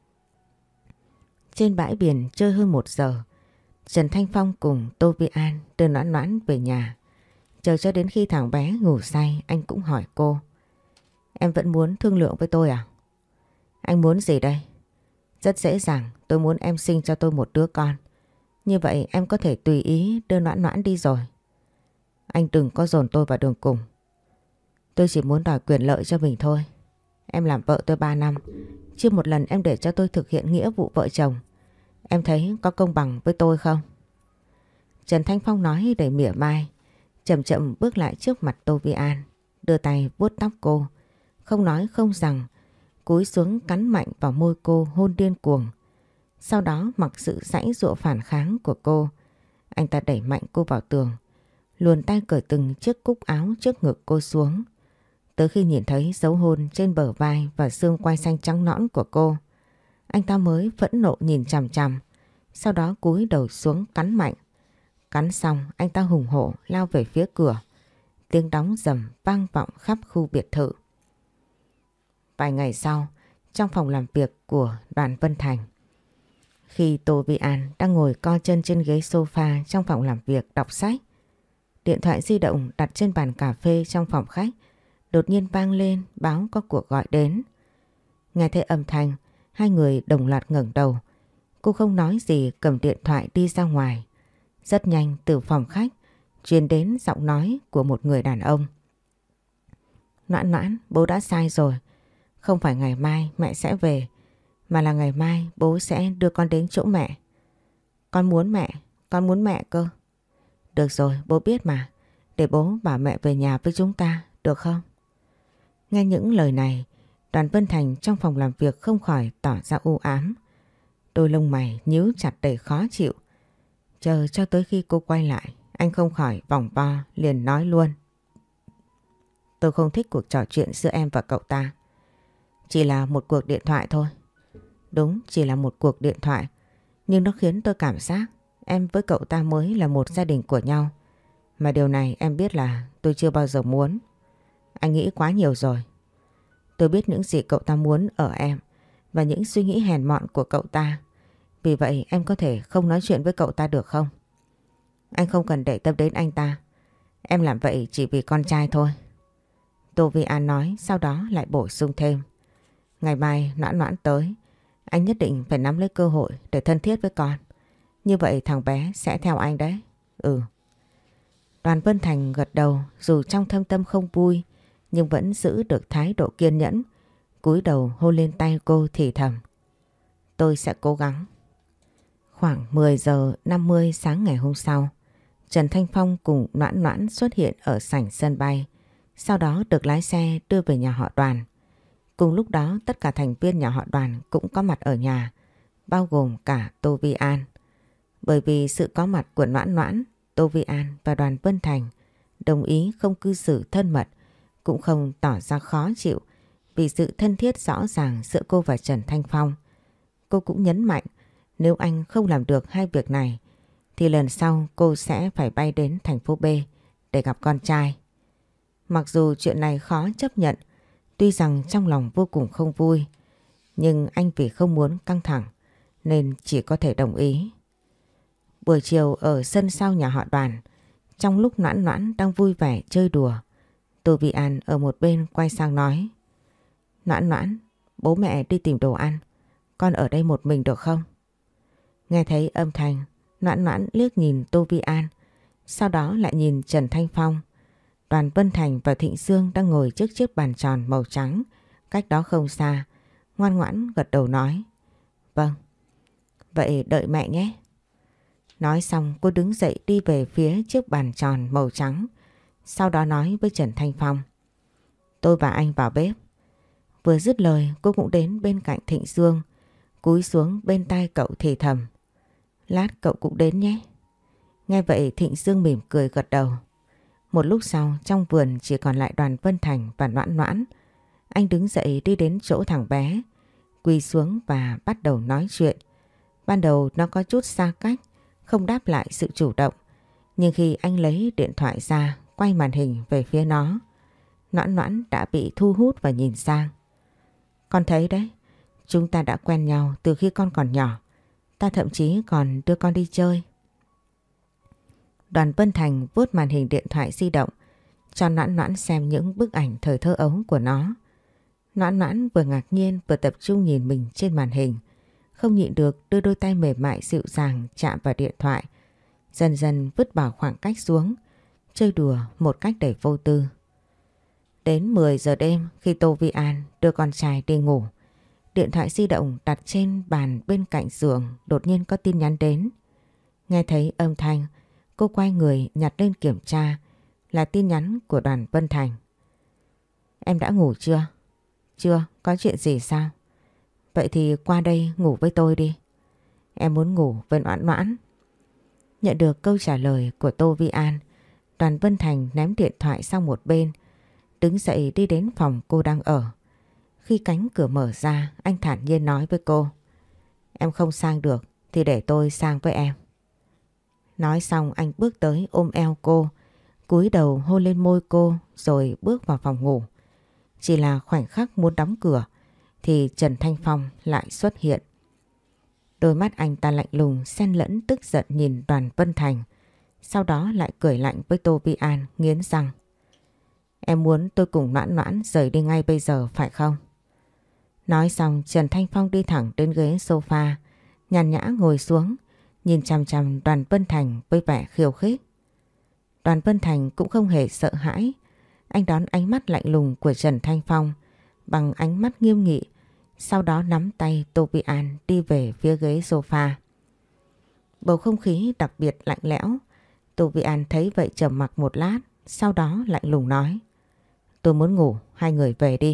Trên bãi biển chơi hơn một giờ, Trần Thanh Phong cùng Tô Vi An đưa Noãn Noãn về nhà. Chờ cho đến khi thằng bé ngủ say, anh cũng hỏi cô: Em vẫn muốn thương lượng với tôi à? Anh muốn gì đây? Rất dễ dàng, tôi muốn em sinh cho tôi một đứa con. Như vậy em có thể tùy ý đưa Noãn Noãn đi rồi. Anh đừng có dồn tôi vào đường cùng. Tôi chỉ muốn đòi quyền lợi cho mình thôi. Em làm vợ tôi ba năm, chưa một lần em để cho tôi thực hiện nghĩa vụ vợ chồng. Em thấy có công bằng với tôi không? Trần Thanh Phong nói đầy mỉa mai, chậm chậm bước lại trước mặt Tô Vi An, đưa tay vuốt tóc cô, không nói không rằng, cúi xuống cắn mạnh vào môi cô hôn điên cuồng. Sau đó mặc sự giãy giụa phản kháng của cô, anh ta đẩy mạnh cô vào tường, luồn tay cởi từng chiếc cúc áo trước ngực cô xuống. Tới khi nhìn thấy dấu hôn trên bờ vai và xương quai xanh trắng nõn của cô, anh ta mới phẫn nộ nhìn chằm chằm, sau đó cúi đầu xuống cắn mạnh. Cắn xong, anh ta hùng hổ lao về phía cửa. Tiếng đóng rầm vang vọng khắp khu biệt thự. Vài ngày sau, trong phòng làm việc của Đoàn Vân Thành, khi Tô Vi An đang ngồi co chân trên ghế sofa trong phòng làm việc đọc sách, điện thoại di động đặt trên bàn cà phê trong phòng khách đột nhiên vang lên báo có cuộc gọi đến. Nghe thấy âm thanh, hai người đồng loạt ngẩng đầu. Cô không nói gì, cầm điện thoại đi ra ngoài. Rất nhanh từ phòng khách truyền đến giọng nói của một người đàn ông. Noãn Noãn, bố đã sai rồi. Không phải ngày mai mẹ sẽ về, mà là ngày mai bố sẽ đưa con đến chỗ mẹ. Con muốn mẹ, con muốn mẹ cơ. Được rồi, bố biết mà. Để bố bảo mẹ về nhà với chúng ta, được không? Nghe những lời này, Đoàn Vân Thành trong phòng làm việc không khỏi tỏ ra u ám. Đôi lông mày nhíu chặt đầy khó chịu. Chờ cho tới khi cô quay lại, anh không khỏi vòng vo liền nói luôn. Tôi không thích cuộc trò chuyện giữa em và cậu ta. Chỉ là một cuộc điện thoại thôi. Đúng, chỉ là một cuộc điện thoại. Nhưng nó khiến tôi cảm giác em với cậu ta mới là một gia đình của nhau. Mà điều này em biết là tôi chưa bao giờ muốn. Anh nghĩ quá nhiều rồi. Tôi biết những gì cậu ta muốn ở em và những suy nghĩ hèn mọn của cậu ta. Vì vậy em có thể không nói chuyện với cậu ta được không? Anh không cần để tâm đến anh ta. Em làm vậy chỉ vì con trai thôi. Tô Vi An nói, sau đó lại bổ sung thêm. Ngày mai Noãn Noãn tới, anh nhất định phải nắm lấy cơ hội để thân thiết với con. Như vậy thằng bé sẽ theo anh đấy. Ừ. Đoàn Vân Thành gật đầu, dù trong thâm tâm không vui nhưng vẫn giữ được thái độ kiên nhẫn, cúi đầu hôn lên tay cô thì thầm. Tôi sẽ cố gắng. Khoảng mười giờ năm mươi sáng ngày hôm sau, Trần Thanh Phong cùng Noãn Noãn xuất hiện ở sảnh sân bay, sau đó được lái xe đưa về nhà họ Đoàn. Cùng lúc đó tất cả thành viên nhà họ Đoàn cũng có mặt ở nhà, bao gồm cả Tô Vi An. Bởi vì sự có mặt của Noãn Noãn, Tô Vi An và Đoàn Vân Thành đồng ý không cư xử thân mật, cũng không tỏ ra khó chịu vì sự thân thiết rõ ràng giữa cô và Trần Thanh Phong. Cô cũng nhấn mạnh nếu anh không làm được hai việc này thì lần sau cô sẽ phải bay đến thành phố B để gặp con trai. Mặc dù chuyện này khó chấp nhận, tuy rằng trong lòng vô cùng không vui, nhưng anh vì không muốn căng thẳng nên chỉ có thể đồng ý. Buổi chiều ở sân sau nhà họ Đoàn, trong lúc Noãn Noãn đang vui vẻ chơi đùa, Tô Vi An ở một bên quay sang nói. Noãn Noãn, bố mẹ đi tìm đồ ăn, con ở đây một mình được không? Nghe thấy âm thanh, Noãn Noãn liếc nhìn Tô Vi An, sau đó lại nhìn Trần Thanh Phong. Đoàn Vân Thành và Thịnh Dương đang ngồi trước chiếc bàn tròn màu trắng, cách đó không xa, ngoan ngoãn gật đầu nói. Vâng, vậy đợi mẹ nhé. Nói xong cô đứng dậy đi về phía chiếc bàn tròn màu trắng, sau đó nói với Trần Thanh Phong. Tôi và anh vào bếp. Vừa dứt lời cô cũng đến bên cạnh Thịnh Dương, cúi xuống bên tai cậu thì thầm. Lát cậu cũng đến nhé. Nghe vậy Thịnh Dương mỉm cười gật đầu. Một lúc sau trong vườn chỉ còn lại Đoàn Vân Thành và Noãn Noãn. Anh đứng dậy đi đến chỗ thằng bé, quỳ xuống và bắt đầu nói chuyện. Ban đầu nó có chút xa cách, không đáp lại sự chủ động. Nhưng khi anh lấy điện thoại ra, quay màn hình về phía nó, Noãn Noãn đã bị thu hút và nhìn sang. Con thấy đấy, chúng ta đã quen nhau từ khi con còn nhỏ. Ta thậm chí còn đưa con đi chơi. Đoàn Vân Thành vuốt màn hình điện thoại di động, cho Noãn Noãn xem những bức ảnh thời thơ ấu của nó. Noãn Noãn vừa ngạc nhiên vừa tập trung nhìn mình trên màn hình, không nhịn được đưa đôi tay mềm mại dịu dàng chạm vào điện thoại, dần dần vứt bỏ khoảng cách xuống, chơi đùa một cách đầy vô tư. Đến mười giờ đêm khi Tô Vi An đưa con trai đi ngủ, điện thoại di động đặt trên bàn bên cạnh giường đột nhiên có tin nhắn đến. Nghe thấy âm thanh, cô quay người nhặt lên kiểm tra, là tin nhắn của Đoàn Vân Thành. Em đã ngủ chưa? Chưa, có chuyện gì sao? Vậy thì qua đây ngủ với tôi đi. Em muốn ngủ với Noãn Noãn. Nhận được câu trả lời của Tô Vi An, Đoàn Vân Thành ném điện thoại sang một bên, đứng dậy đi đến phòng cô đang ở. Khi cánh cửa mở ra, anh thản nhiên nói với cô. Em không sang được thì để tôi sang với em. Nói xong anh bước tới ôm eo cô, cúi đầu hôn lên môi cô rồi bước vào phòng ngủ. Chỉ là khoảnh khắc muốn đóng cửa thì Trần Thanh Phong lại xuất hiện. Đôi mắt anh ta lạnh lùng xen lẫn tức giận nhìn Đoàn Vân Thành, sau đó lại cười lạnh với Tô Vi An nghiến răng. Em muốn tôi cùng Noãn Noãn rời đi ngay bây giờ phải không? Nói xong Trần Thanh Phong đi thẳng đến ghế sofa, nhàn nhã ngồi xuống, nhìn chằm chằm Đoàn Vân Thành với vẻ khiêu khích. Đoàn Vân Thành cũng không hề sợ hãi, anh đón ánh mắt lạnh lùng của Trần Thanh Phong bằng ánh mắt nghiêm nghị, sau đó nắm tay Tô Vi An đi về phía ghế sofa. Bầu không khí đặc biệt lạnh lẽo. Tô Vi An thấy vậy trầm mặc một lát, sau đó lạnh lùng nói. Tôi muốn ngủ, hai người về đi.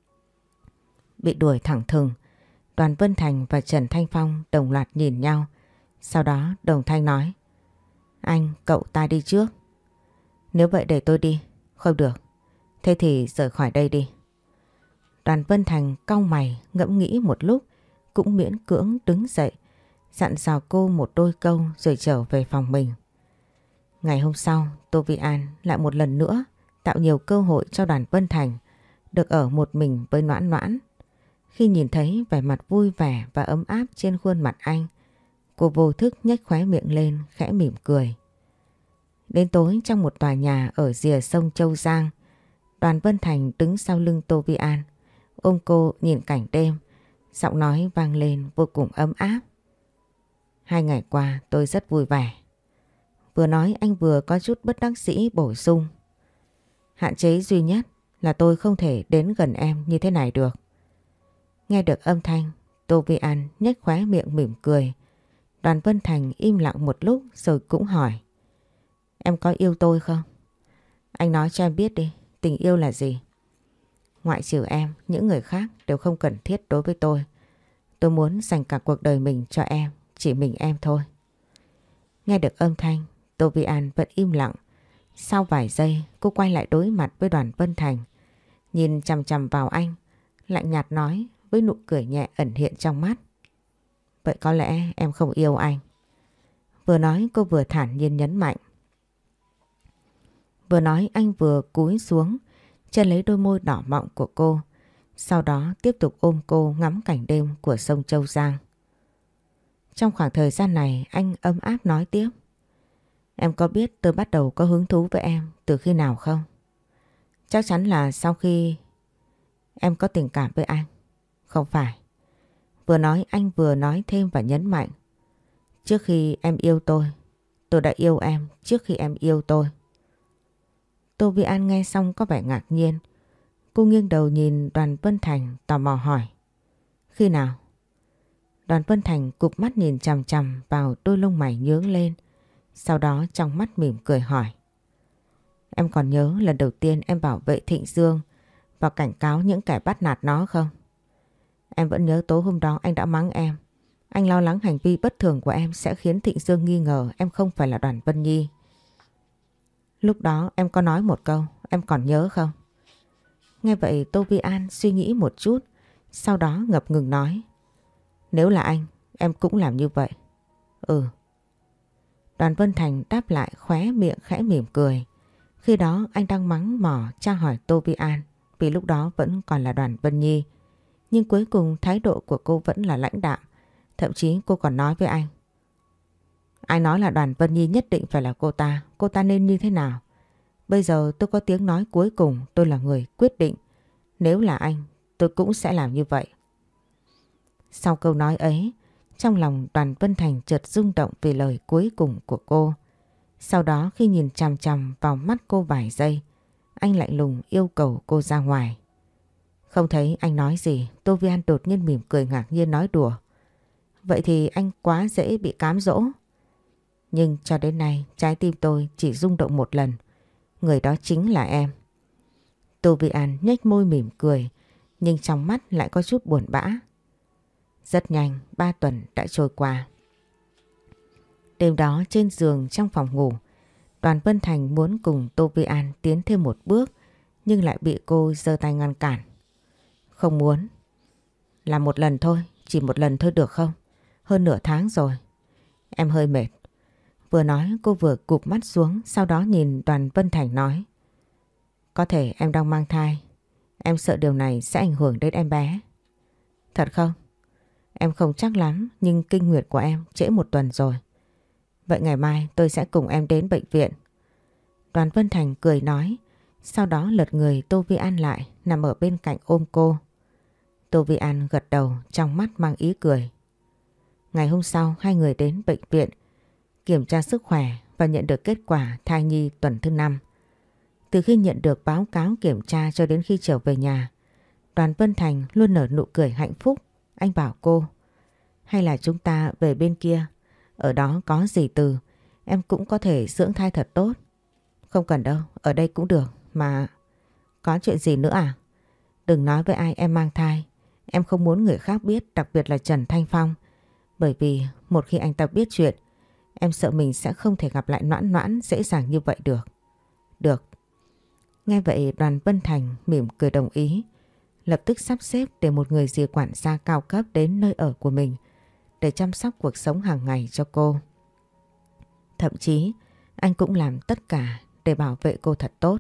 Bị đuổi thẳng thừng, Đoàn Vân Thành và Trần Thanh Phong đồng loạt nhìn nhau, sau đó đồng thanh nói. Anh, cậu ta đi trước. Nếu vậy để tôi đi. Không được. Thế thì rời khỏi đây đi. Đoàn Vân Thành cau mày ngẫm nghĩ một lúc, cũng miễn cưỡng đứng dậy, dặn dò cô một đôi câu rồi trở về phòng mình. Ngày hôm sau, Tô Vi An lại một lần nữa tạo nhiều cơ hội cho Đoàn Vân Thành được ở một mình với Noãn Noãn. Khi nhìn thấy vẻ mặt vui vẻ và ấm áp trên khuôn mặt anh, cô vô thức nhếch khóe miệng lên khẽ mỉm cười. Đến tối trong một tòa nhà ở rìa sông Châu Giang, Đoàn Vân Thành đứng sau lưng Tô Vi An, ôm cô nhìn cảnh đêm, giọng nói vang lên vô cùng ấm áp. Hai ngày qua tôi rất vui vẻ. Vừa nói anh vừa có chút bất đắc dĩ bổ sung. Hạn chế duy nhất là tôi không thể đến gần em như thế này được. Nghe được âm thanh, Tô Vi An nhếch khóe miệng mỉm cười. Đoàn Vân Thành im lặng một lúc rồi cũng hỏi. Em có yêu tôi không? Anh nói cho em biết đi, tình yêu là gì? Ngoại trừ em, những người khác đều không cần thiết đối với tôi. Tôi muốn dành cả cuộc đời mình cho em, chỉ mình em thôi. Nghe được âm thanh, Tô Vi An vẫn im lặng. Sau vài giây, cô quay lại đối mặt với Đoàn Vân Thành, nhìn chằm chằm vào anh, lạnh nhạt nói với nụ cười nhẹ ẩn hiện trong mắt. Vậy có lẽ em không yêu anh. Vừa nói cô vừa thản nhiên nhấn mạnh. Vừa nói anh vừa cúi xuống, chân lấy đôi môi đỏ mọng của cô, sau đó tiếp tục ôm cô ngắm cảnh đêm của sông Châu Giang. Trong khoảng thời gian này anh ấm áp nói tiếp. Em có biết tôi bắt đầu có hứng thú với em từ khi nào không? Chắc chắn là sau khi em có tình cảm với anh. Không phải. Vừa nói anh vừa nói thêm và nhấn mạnh. Trước khi em yêu tôi, tôi đã yêu em trước khi em yêu tôi. Tô Vi An nghe xong có vẻ ngạc nhiên. Cô nghiêng đầu nhìn Đoàn Vân Thành tò mò hỏi. Khi nào? Đoàn Vân Thành cụp mắt nhìn chằm chằm vào đôi lông mày nhướng lên. Sau đó trong mắt mỉm cười hỏi. Em còn nhớ lần đầu tiên em bảo vệ Thịnh Dương và cảnh cáo những kẻ bắt nạt nó không? Em vẫn nhớ tối hôm đó anh đã mắng em. Anh lo lắng hành vi bất thường của em sẽ khiến Thịnh Dương nghi ngờ em không phải là Đoàn Vân Nhi. Lúc đó em có nói một câu, em còn nhớ không? Nghe vậy Tô Vi An suy nghĩ một chút, sau đó ngập ngừng nói. Nếu là anh, em cũng làm như vậy. Ừ. Đoàn Vân Thành đáp lại khóe miệng khẽ mỉm cười. Khi đó anh đang mắng mỏ tra hỏi Tô Vi An vì lúc đó vẫn còn là Đoàn Vân Nhi. Nhưng cuối cùng thái độ của cô vẫn là lãnh đạm. Thậm chí cô còn nói với anh. Ai nói là Đoàn Vân Nhi nhất định phải là cô ta, cô ta nên như thế nào? Bây giờ tôi có tiếng nói cuối cùng, tôi là người quyết định. Nếu là anh, tôi cũng sẽ làm như vậy. Sau câu nói ấy, trong lòng Đoàn Vân Thành chợt rung động vì lời cuối cùng của cô. Sau đó khi nhìn chằm chằm vào mắt cô vài giây, anh lạnh lùng yêu cầu cô ra ngoài. Không thấy anh nói gì, Tô Vi An đột nhiên mỉm cười ngạc nhiên nói đùa. Vậy thì anh quá dễ bị cám dỗ. Nhưng cho đến nay trái tim tôi chỉ rung động một lần. Người đó chính là em. Tô Vi An nhếch môi mỉm cười, nhưng trong mắt lại có chút buồn bã. Rất nhanh, ba tuần đã trôi qua. Đêm đó trên giường trong phòng ngủ, Đoàn Vân Thành muốn cùng Tô Vi An tiến thêm một bước, nhưng lại bị cô giơ tay ngăn cản. Không muốn. Là một lần thôi, chỉ một lần thôi được không? Hơn nửa tháng rồi. Em hơi mệt. Vừa nói cô vừa cụp mắt xuống, sau đó nhìn Đoàn Vân Thành nói. Có thể em đang mang thai. Em sợ điều này sẽ ảnh hưởng đến em bé. Thật không? Em không chắc lắm, nhưng kinh nguyệt của em trễ một tuần rồi. Vậy ngày mai tôi sẽ cùng em đến bệnh viện. Đoàn Vân Thành cười nói, sau đó lật người Tô Vi An lại, nằm ở bên cạnh ôm cô. Tô Vi An gật đầu, trong mắt mang ý cười. Ngày hôm sau hai người đến bệnh viện, kiểm tra sức khỏe và nhận được kết quả thai nhi tuần thứ năm. Từ khi nhận được báo cáo kiểm tra cho đến khi trở về nhà, Đoàn Vân Thành luôn nở nụ cười hạnh phúc. Anh bảo cô, hay là chúng ta về bên kia, ở đó có dì Từ, em cũng có thể dưỡng thai thật tốt. Không cần đâu, ở đây cũng được mà. Có chuyện gì nữa à? Đừng nói với ai em mang thai. Em không muốn người khác biết, đặc biệt là Trần Thanh Phong. Bởi vì một khi anh ta biết chuyện, em sợ mình sẽ không thể gặp lại Noãn Noãn dễ dàng như vậy được. Được. Nghe vậy Đoàn Vân Thành mỉm cười đồng ý. Lập tức sắp xếp để một người dì quản gia cao cấp đến nơi ở của mình để chăm sóc cuộc sống hàng ngày cho cô. Thậm chí anh cũng làm tất cả để bảo vệ cô thật tốt.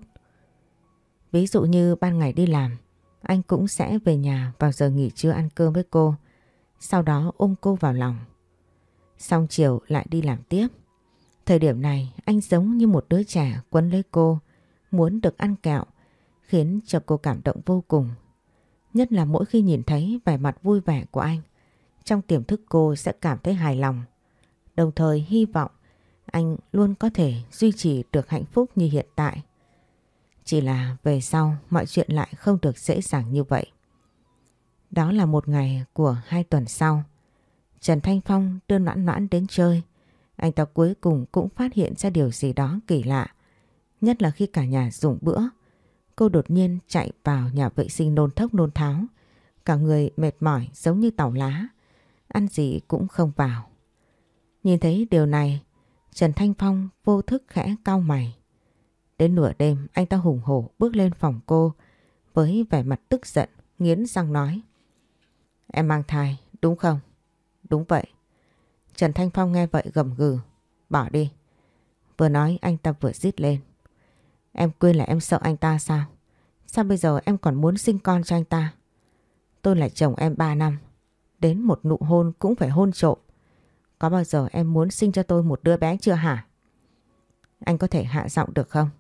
Ví dụ như ban ngày đi làm, anh cũng sẽ về nhà vào giờ nghỉ trưa ăn cơm với cô, sau đó ôm cô vào lòng. Xong chiều lại đi làm tiếp. Thời điểm này anh giống như một đứa trẻ quấn lấy cô, muốn được ăn kẹo, khiến cho cô cảm động vô cùng. Nhất là mỗi khi nhìn thấy vẻ mặt vui vẻ của anh, trong tiềm thức cô sẽ cảm thấy hài lòng. Đồng thời hy vọng anh luôn có thể duy trì được hạnh phúc như hiện tại. Chỉ là về sau mọi chuyện lại không được dễ dàng như vậy. Đó là một ngày của hai tuần sau. Trần Thanh Phong đưa Noãn Noãn đến chơi. Anh ta cuối cùng cũng phát hiện ra điều gì đó kỳ lạ. Nhất là khi cả nhà dùng bữa, cô đột nhiên chạy vào nhà vệ sinh nôn thốc nôn tháo. Cả người mệt mỏi giống như tàu lá, ăn gì cũng không vào. Nhìn thấy điều này, Trần Thanh Phong vô thức khẽ cau mày. Đến nửa đêm anh ta hùng hổ bước lên phòng cô với vẻ mặt tức giận, nghiến răng nói. Em mang thai, đúng không? Đúng vậy. Trần Thanh Phong nghe vậy gầm gừ. Bỏ đi. Vừa nói anh ta vừa rít lên. Em quên là em sợ anh ta sao? Sao bây giờ em còn muốn sinh con cho anh ta? Tôi là chồng em ba năm. Đến một nụ hôn cũng phải hôn trộm. Có bao giờ em muốn sinh cho tôi một đứa bé chưa hả? Anh có thể hạ giọng được không?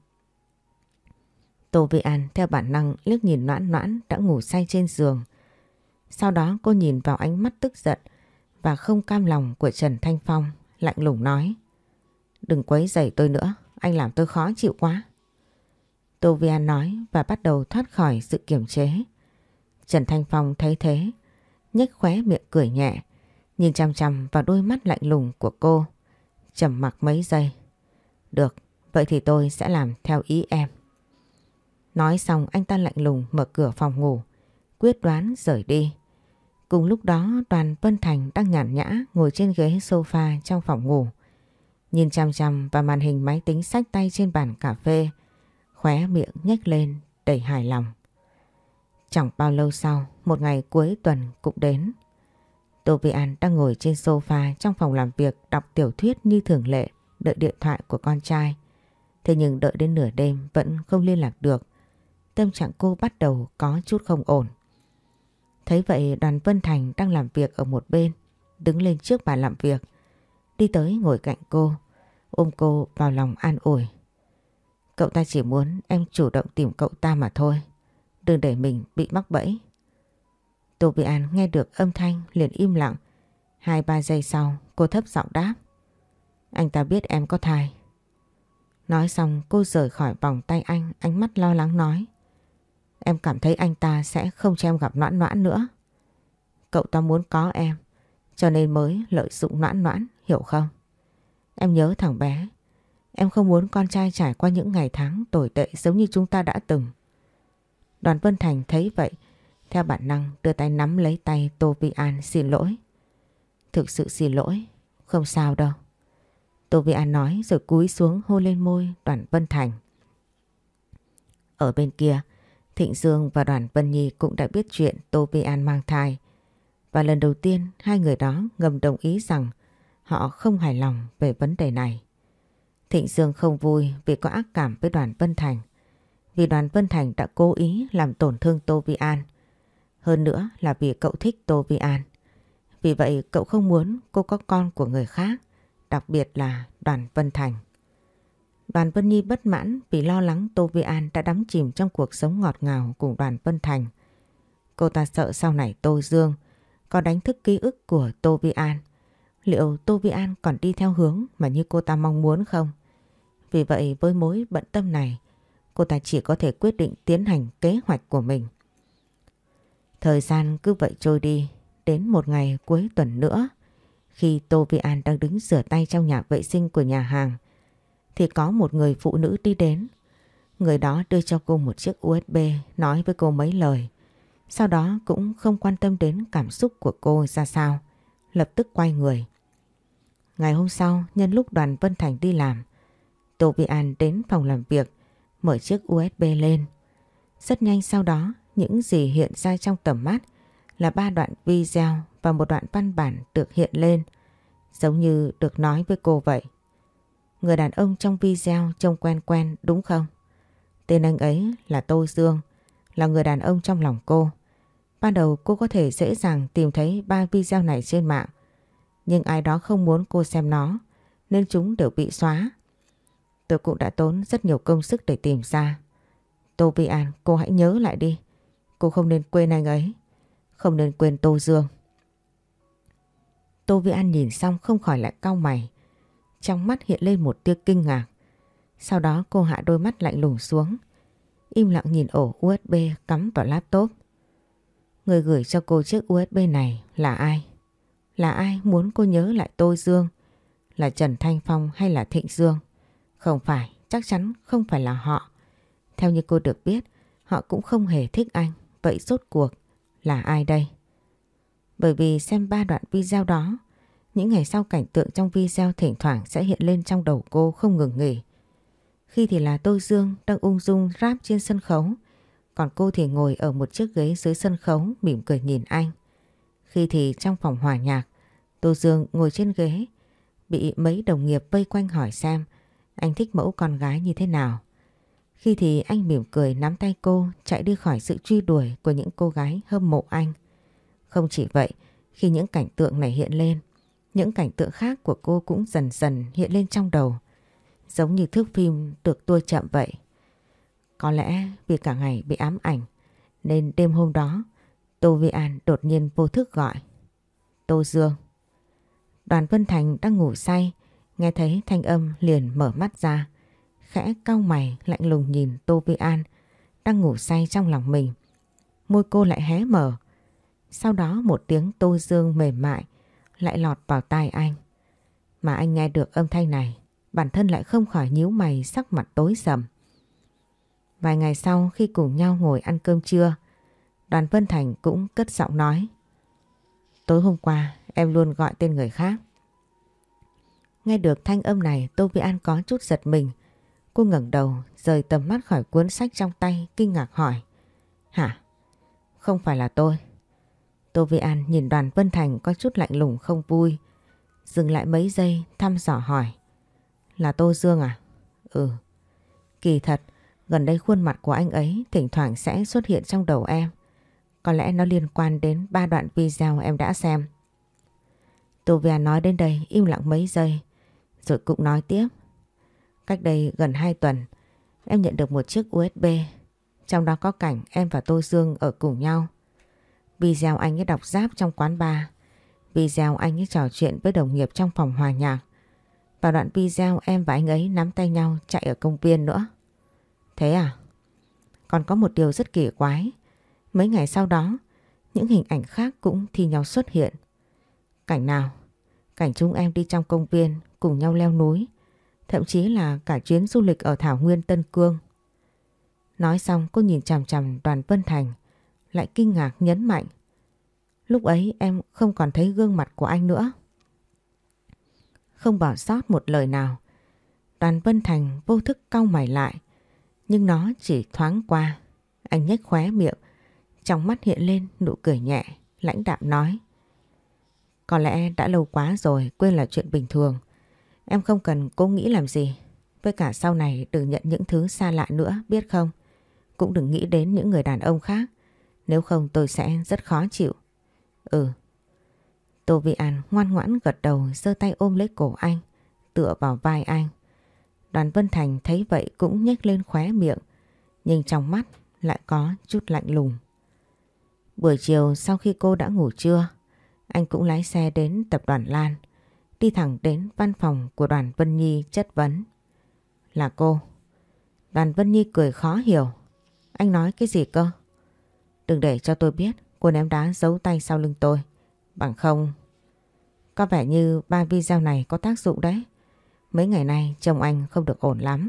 Tô Vi An theo bản năng liếc nhìn Noãn Noãn đã ngủ say trên giường. Sau đó cô nhìn vào ánh mắt tức giận và không cam lòng của Trần Thanh Phong, lạnh lùng nói. Đừng quấy rầy tôi nữa, anh làm tôi khó chịu quá. Tô Vi An nói và bắt đầu thoát khỏi sự kiềm chế. Trần Thanh Phong thấy thế, nhếch khóe miệng cười nhẹ, nhìn chằm chằm vào đôi mắt lạnh lùng của cô. Trầm mặc mấy giây. Được, vậy thì tôi sẽ làm theo ý em. Nói xong anh ta lạnh lùng mở cửa phòng ngủ, quyết đoán rời đi. Cùng lúc đó Đoàn Vân Thành đang nhàn nhã ngồi trên ghế sofa trong phòng ngủ, nhìn chằm chằm vào màn hình máy tính xách tay trên bàn cà phê, khóe miệng nhếch lên đầy hài lòng. Chẳng bao lâu sau, một ngày cuối tuần cũng đến. Tô Vi An đang ngồi trên sofa trong phòng làm việc đọc tiểu thuyết như thường lệ, đợi điện thoại của con trai. Thế nhưng đợi đến nửa đêm vẫn không liên lạc được. Tâm trạng cô bắt đầu có chút không ổn. Thấy vậy Đoàn Vân Thành đang làm việc ở một bên, đứng lên trước bàn làm việc, đi tới ngồi cạnh cô, ôm cô vào lòng an ủi. Cậu ta chỉ muốn em chủ động tìm cậu ta mà thôi, đừng để mình bị mắc bẫy. Tô Vi An nghe được âm thanh liền im lặng. Hai ba giây sau cô thấp giọng đáp. Anh ta biết em có thai. Nói xong cô rời khỏi vòng tay anh, ánh mắt lo lắng nói. Em cảm thấy anh ta sẽ không cho em gặp Noãn Noãn nữa. Cậu ta muốn có em, cho nên mới lợi dụng Noãn Noãn, hiểu không? Em nhớ thằng bé. Em không muốn con trai trải qua những ngày tháng tồi tệ giống như chúng ta đã từng. Đoàn Vân Thành thấy vậy, theo bản năng đưa tay nắm lấy tay Tô Vi An xin lỗi. Thực sự xin lỗi, không sao đâu. Tô Vi An nói rồi cúi xuống hôn lên môi Đoàn Vân Thành. Ở bên kia, Thịnh Dương và Đoàn Vân Nhi cũng đã biết chuyện Tô Vi An mang thai. Và lần đầu tiên hai người đó ngầm đồng ý rằng họ không hài lòng về vấn đề này. Thịnh Dương không vui vì có ác cảm với Đoàn Vân Thành. Vì Đoàn Vân Thành đã cố ý làm tổn thương Tô Vi An. Hơn nữa là vì cậu thích Tô Vi An. Vì vậy cậu không muốn cô có con của người khác, đặc biệt là Đoàn Vân Thành. Đoàn Vân Nhi bất mãn vì lo lắng Tô Vi An đã đắm chìm trong cuộc sống ngọt ngào cùng Đoàn Vân Thành. Cô ta sợ sau này Tô Dương có đánh thức ký ức của Tô Vi An. Liệu Tô Vi An còn đi theo hướng mà như cô ta mong muốn không? Vì vậy với mối bận tâm này, cô ta chỉ có thể quyết định tiến hành kế hoạch của mình. Thời gian cứ vậy trôi đi, đến một ngày cuối tuần nữa, khi Tô Vi An đang đứng rửa tay trong nhà vệ sinh của nhà hàng, thì có một người phụ nữ đi đến. Người đó đưa cho cô một chiếc u ét bê, nói với cô mấy lời. Sau đó cũng không quan tâm đến cảm xúc của cô ra sao, lập tức quay người. Ngày hôm sau, nhân lúc Đoàn Vân Thành đi làm, Tô Vi An đến phòng làm việc, mở chiếc u ét bê lên. Rất nhanh sau đó, những gì hiện ra trong tầm mắt là ba đoạn video và một đoạn văn bản được hiện lên, giống như được nói với cô vậy. Người đàn ông trong video trông quen quen đúng không? Tên anh ấy là Tô Dương, là người đàn ông trong lòng cô. Ban đầu cô có thể dễ dàng tìm thấy ba video này trên mạng, nhưng ai đó không muốn cô xem nó nên chúng đều bị xóa. Tôi cũng đã tốn rất nhiều công sức để tìm ra. Tô Vi An, cô hãy nhớ lại đi. Cô không nên quên anh ấy, không nên quên Tô Dương. Tô Vi An nhìn xong không khỏi lại cau mày. Trong mắt hiện lên một tia kinh ngạc. Sau đó cô hạ đôi mắt lạnh lùng xuống, im lặng nhìn ổ u ét bê cắm vào laptop. Người gửi cho cô chiếc u ét bê này là ai? Là ai muốn cô nhớ lại Tô Dương? Là Trần Thanh Phong hay là Thịnh Dương? Không phải, chắc chắn không phải là họ. Theo như cô được biết, họ cũng không hề thích anh. Vậy rốt cuộc là ai đây? Bởi vì xem ba đoạn video đó, những ngày sau cảnh tượng trong video thỉnh thoảng sẽ hiện lên trong đầu cô không ngừng nghỉ. Khi thì là Tô Dương đang ung dung rap trên sân khấu, còn cô thì ngồi ở một chiếc ghế dưới sân khấu mỉm cười nhìn anh. Khi thì trong phòng hòa nhạc, Tô Dương ngồi trên ghế, bị mấy đồng nghiệp vây quanh hỏi xem anh thích mẫu con gái như thế nào. Khi thì anh mỉm cười nắm tay cô chạy đi khỏi sự truy đuổi của những cô gái hâm mộ anh. Không chỉ vậy, khi những cảnh tượng này hiện lên, những cảnh tượng khác của cô cũng dần dần hiện lên trong đầu, giống như thước phim được tua chậm vậy. Có lẽ vì cả ngày bị ám ảnh, nên đêm hôm đó Tô Vi An đột nhiên vô thức gọi. Tô Dương. Đoàn Vân Thành đang ngủ say, nghe thấy thanh âm liền mở mắt ra. khẽ cau mày lạnh lùng nhìn Tô Vi An đang ngủ say trong lòng mình. Môi cô lại hé mở. Sau đó một tiếng tô dương mềm mại lại lọt vào tai anh. Mà anh nghe được âm thanh này, bản thân lại không khỏi nhíu mày, sắc mặt tối sầm. Vài ngày sau khi cùng nhau ngồi ăn cơm trưa, Đoàn Vân Thành cũng cất giọng nói: tối hôm qua em luôn gọi tên người khác. Nghe được thanh âm này, Tô Vi An có chút giật mình. Cô ngẩng đầu rời tầm mắt khỏi cuốn sách trong tay, kinh ngạc hỏi: hả? Không phải là tôi. Tô Vi An nhìn Đoàn Vân Thành có chút lạnh lùng không vui, dừng lại mấy giây thăm dò hỏi: là Tô Dương à? Ừ. Kỳ thật, gần đây khuôn mặt của anh ấy thỉnh thoảng sẽ xuất hiện trong đầu em. Có lẽ nó liên quan đến ba đoạn video em đã xem. Tô Vi An nói đến đây im lặng mấy giây, rồi cũng nói tiếp: cách đây gần hai tuần, em nhận được một chiếc u ét bê. Trong đó có cảnh em và Tô Dương ở cùng nhau. Video anh ấy đọc rap trong quán bar. Video anh ấy trò chuyện với đồng nghiệp trong phòng hòa nhạc. Và đoạn video em và anh ấy nắm tay nhau chạy ở công viên nữa. Thế à? Còn có một điều rất kỳ quái. Mấy ngày sau đó, những hình ảnh khác cũng thi nhau xuất hiện. Cảnh nào? Cảnh chúng em đi trong công viên cùng nhau leo núi. Thậm chí là cả chuyến du lịch ở Thảo Nguyên Tân Cương. Nói xong cô nhìn chằm chằm Đoàn Vân Thành, lại kinh ngạc nhấn mạnh: lúc ấy em không còn thấy gương mặt của anh nữa. Không bỏ sót một lời nào, Đoàn Vân Thành vô thức cau mày lại. Nhưng nó chỉ thoáng qua. Anh nhếch khóe miệng, trong mắt hiện lên nụ cười nhẹ, lãnh đạm nói: có lẽ đã lâu quá rồi, quên là chuyện bình thường. Em không cần cố nghĩ làm gì. Với cả sau này đừng nhận những thứ xa lạ nữa, biết không? Cũng đừng nghĩ đến những người đàn ông khác. Nếu không tôi sẽ rất khó chịu. Ừ. Tô Vi An ngoan ngoãn gật đầu, giơ tay ôm lấy cổ anh, tựa vào vai anh. Đoàn Vân Thành thấy vậy cũng nhếch lên khóe miệng, nhưng trong mắt lại có chút lạnh lùng. Buổi chiều sau khi cô đã ngủ trưa, anh cũng lái xe đến tập đoàn Lan, đi thẳng đến văn phòng của Đoàn Vân Nhi chất vấn: là cô? Đoàn Vân Nhi cười khó hiểu: anh nói cái gì cơ? Đừng để cho tôi biết cô ném đá giấu tay sau lưng tôi. Bằng không... Có vẻ như ba video này có tác dụng đấy. Mấy ngày nay chồng anh không được ổn lắm.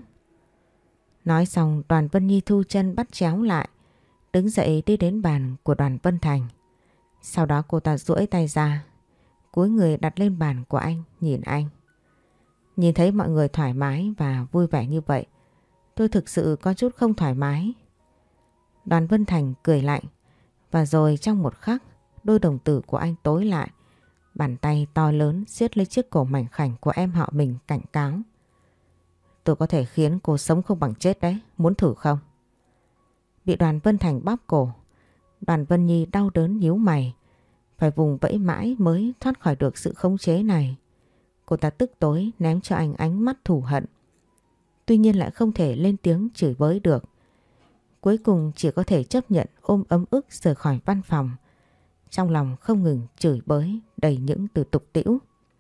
Nói xong Đoàn Vân Nhi thu chân bắt chéo lại, đứng dậy đi đến bàn của Đoàn Vân Thành. Sau đó cô ta duỗi tay ra, cúi người đặt lên bàn của anh, nhìn anh. Nhìn thấy mọi người thoải mái và vui vẻ như vậy, tôi thực sự có chút không thoải mái. Đoàn Vân Thành cười lạnh, và rồi trong một khắc, đôi đồng tử của anh tối lại. Bàn tay to lớn siết lấy chiếc cổ mảnh khảnh của em họ mình, cảnh cáo: tôi có thể khiến cô sống không bằng chết đấy, muốn thử không? Bị Đoàn Vân Thành bóp cổ, Đoàn Vân Nhi đau đớn nhíu mày, phải vùng vẫy mãi mới thoát khỏi được sự khống chế này. Cô ta tức tối ném cho anh ánh mắt thù hận. Tuy nhiên lại không thể lên tiếng chửi bới được. Cuối cùng chỉ có thể chấp nhận ôm ấm ức rời khỏi văn phòng, trong lòng không ngừng chửi bới đầy những từ tục tĩu.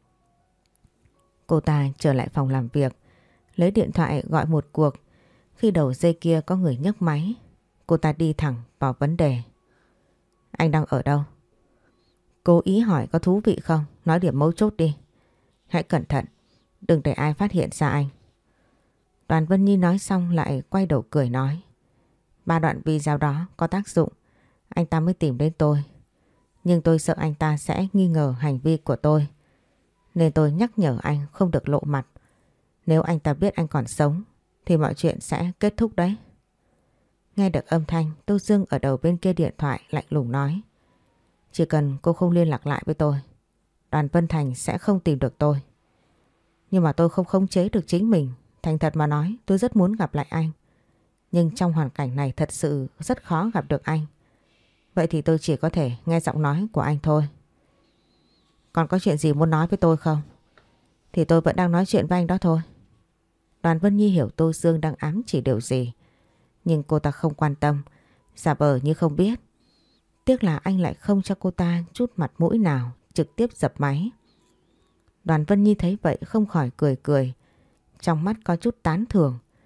Cô ta trở lại phòng làm việc, lấy điện thoại gọi một cuộc. Khi đầu dây kia có người nhấc máy, cô ta đi thẳng vào vấn đề: anh đang ở đâu? Cố ý hỏi có thú vị không? Nói điểm mấu chốt đi. Hãy cẩn thận, đừng để ai phát hiện ra anh. Đoàn Vân Nhi nói xong lại quay đầu cười nói: ba đoạn video đó có tác dụng, anh ta mới tìm đến tôi. Nhưng tôi sợ anh ta sẽ nghi ngờ hành vi của tôi, nên tôi nhắc nhở anh không được lộ mặt. Nếu anh ta biết anh còn sống thì mọi chuyện sẽ kết thúc đấy. Nghe được âm thanh, Tô Dương ở đầu bên kia điện thoại lạnh lùng nói: chỉ cần cô không liên lạc lại với tôi, Đoàn Vân Thành sẽ không tìm được tôi. Nhưng mà tôi không khống chế được chính mình. Thành thật mà nói, tôi rất muốn gặp lại anh. Nhưng trong hoàn cảnh này thật sự rất khó gặp được anh. Vậy thì tôi chỉ có thể nghe giọng nói của anh thôi. Còn có chuyện gì muốn nói với tôi không? Thì tôi vẫn đang nói chuyện với anh đó thôi. Đoàn Vân Nhi hiểu Tô Dương đang ám chỉ điều gì, nhưng cô ta không quan tâm, giả vờ như không biết. Tiếc là anh lại không cho cô ta chút mặt mũi nào, trực tiếp dập máy. Đoàn Vân Nhi thấy vậy không khỏi cười cười, trong mắt có chút tán thưởng.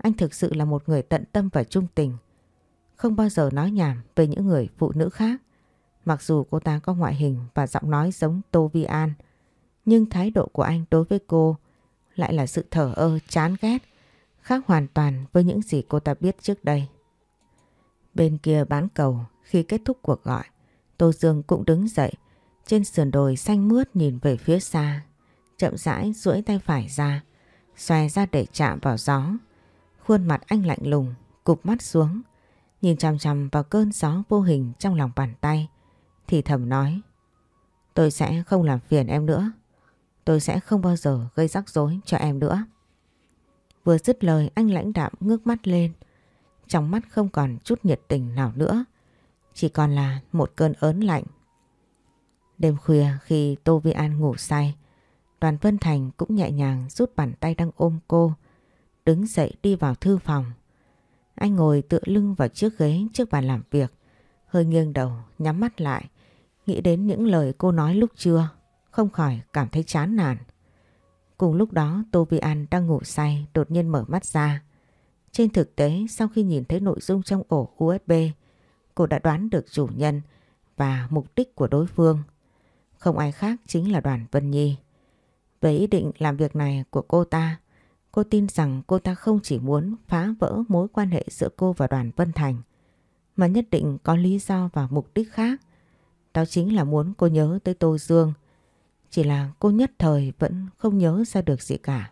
Anh thực sự là một người tận tâm và trung tình, không bao giờ nói nhảm về những người phụ nữ khác. Mặc dù cô ta có ngoại hình và giọng nói giống Tô Vi An, nhưng thái độ của anh đối với cô lại là sự thờ ơ, chán ghét, khác hoàn toàn với những gì cô ta biết trước đây. Bên kia bán cầu, khi kết thúc cuộc gọi, Tô Dương cũng đứng dậy, trên sườn đồi xanh mướt nhìn về phía xa, chậm rãi duỗi tay phải ra, xòe ra để chạm vào gió. Khuôn mặt anh lạnh lùng, cụp mắt xuống, nhìn chằm chằm vào cơn gió vô hình trong lòng bàn tay, thì thầm nói: tôi sẽ không làm phiền em nữa. Tôi sẽ không bao giờ gây rắc rối cho em nữa. Vừa dứt lời anh lãnh đạm ngước mắt lên. Trong mắt không còn chút nhiệt tình nào nữa, chỉ còn là một cơn ớn lạnh. Đêm khuya khi Tô Vi An ngủ say, Đoàn Vân Thành cũng nhẹ nhàng rút bàn tay đang ôm cô, đứng dậy đi vào thư phòng. Anh ngồi tựa lưng vào chiếc ghế trước bàn làm việc, hơi nghiêng đầu nhắm mắt lại, nghĩ đến những lời cô nói lúc trưa, không khỏi cảm thấy chán nản. Cùng lúc đó Tô Vi An đang ngủ say đột nhiên mở mắt ra. Trên thực tế sau khi nhìn thấy nội dung trong ổ u ét bê, cô đã đoán được chủ nhân và mục đích của đối phương. Không ai khác chính là Đoàn Vân Nhi. Về ý định làm việc này của cô ta, cô tin rằng cô ta không chỉ muốn phá vỡ mối quan hệ giữa cô và Đoàn Vân Thành, mà nhất định có lý do và mục đích khác. Đó chính là muốn cô nhớ tới Tô Dương. Chỉ là cô nhất thời vẫn không nhớ ra được gì cả.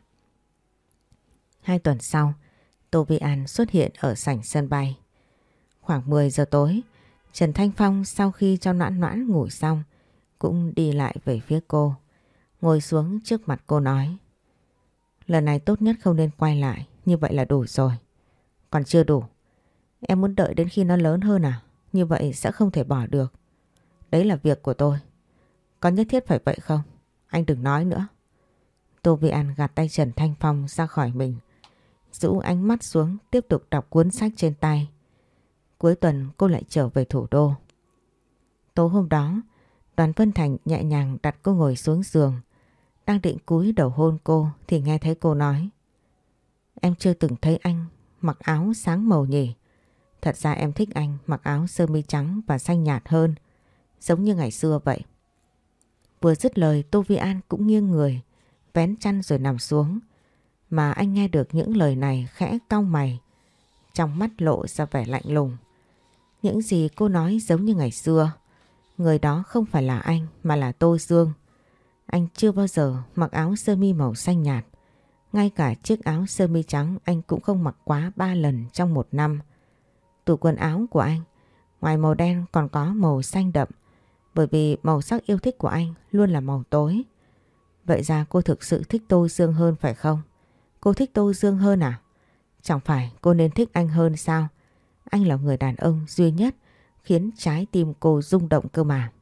Hai tuần sau, Tô Vi An xuất hiện ở sảnh sân bay. Khoảng mười giờ tối, Trần Thanh Phong sau khi cho Noãn Noãn ngủ xong cũng đi lại về phía cô, ngồi xuống trước mặt cô nói: lần này tốt nhất không nên quay lại, như vậy là đủ rồi. Còn chưa đủ, em muốn đợi đến khi nó lớn hơn à? Như vậy sẽ không thể bỏ được. Đấy là việc của tôi. Có nhất thiết phải vậy không? Anh đừng nói nữa. Tô Vi An gạt tay Trần Thanh Phong ra khỏi mình, rũ ánh mắt xuống tiếp tục đọc cuốn sách trên tay. Cuối tuần cô lại trở về thủ đô. Tối hôm đó, Đoàn Vân Thành nhẹ nhàng đặt cô ngồi xuống giường. Đang định cúi đầu hôn cô thì nghe thấy cô nói: em chưa từng thấy anh mặc áo sáng màu nhỉ? Thật ra em thích anh mặc áo sơ mi trắng và xanh nhạt hơn, giống như ngày xưa vậy. Vừa dứt lời Tô Vi An cũng nghiêng người, vén chăn rồi nằm xuống. Mà anh nghe được những lời này khẽ cau mày, trong mắt lộ ra vẻ lạnh lùng. Những gì cô nói giống như ngày xưa. Người đó không phải là anh mà là Tô Dương. Anh chưa bao giờ mặc áo sơ mi màu xanh nhạt. Ngay cả chiếc áo sơ mi trắng anh cũng không mặc quá ba lần trong một năm. Tủ quần áo của anh, ngoài màu đen còn có màu xanh đậm, bởi vì màu sắc yêu thích của anh luôn là màu tối. Vậy ra cô thực sự thích Tô Dương hơn phải không? Cô thích Tô Dương hơn à? Chẳng phải cô nên thích anh hơn sao? Anh là người đàn ông duy nhất khiến trái tim cô rung động cơ mà.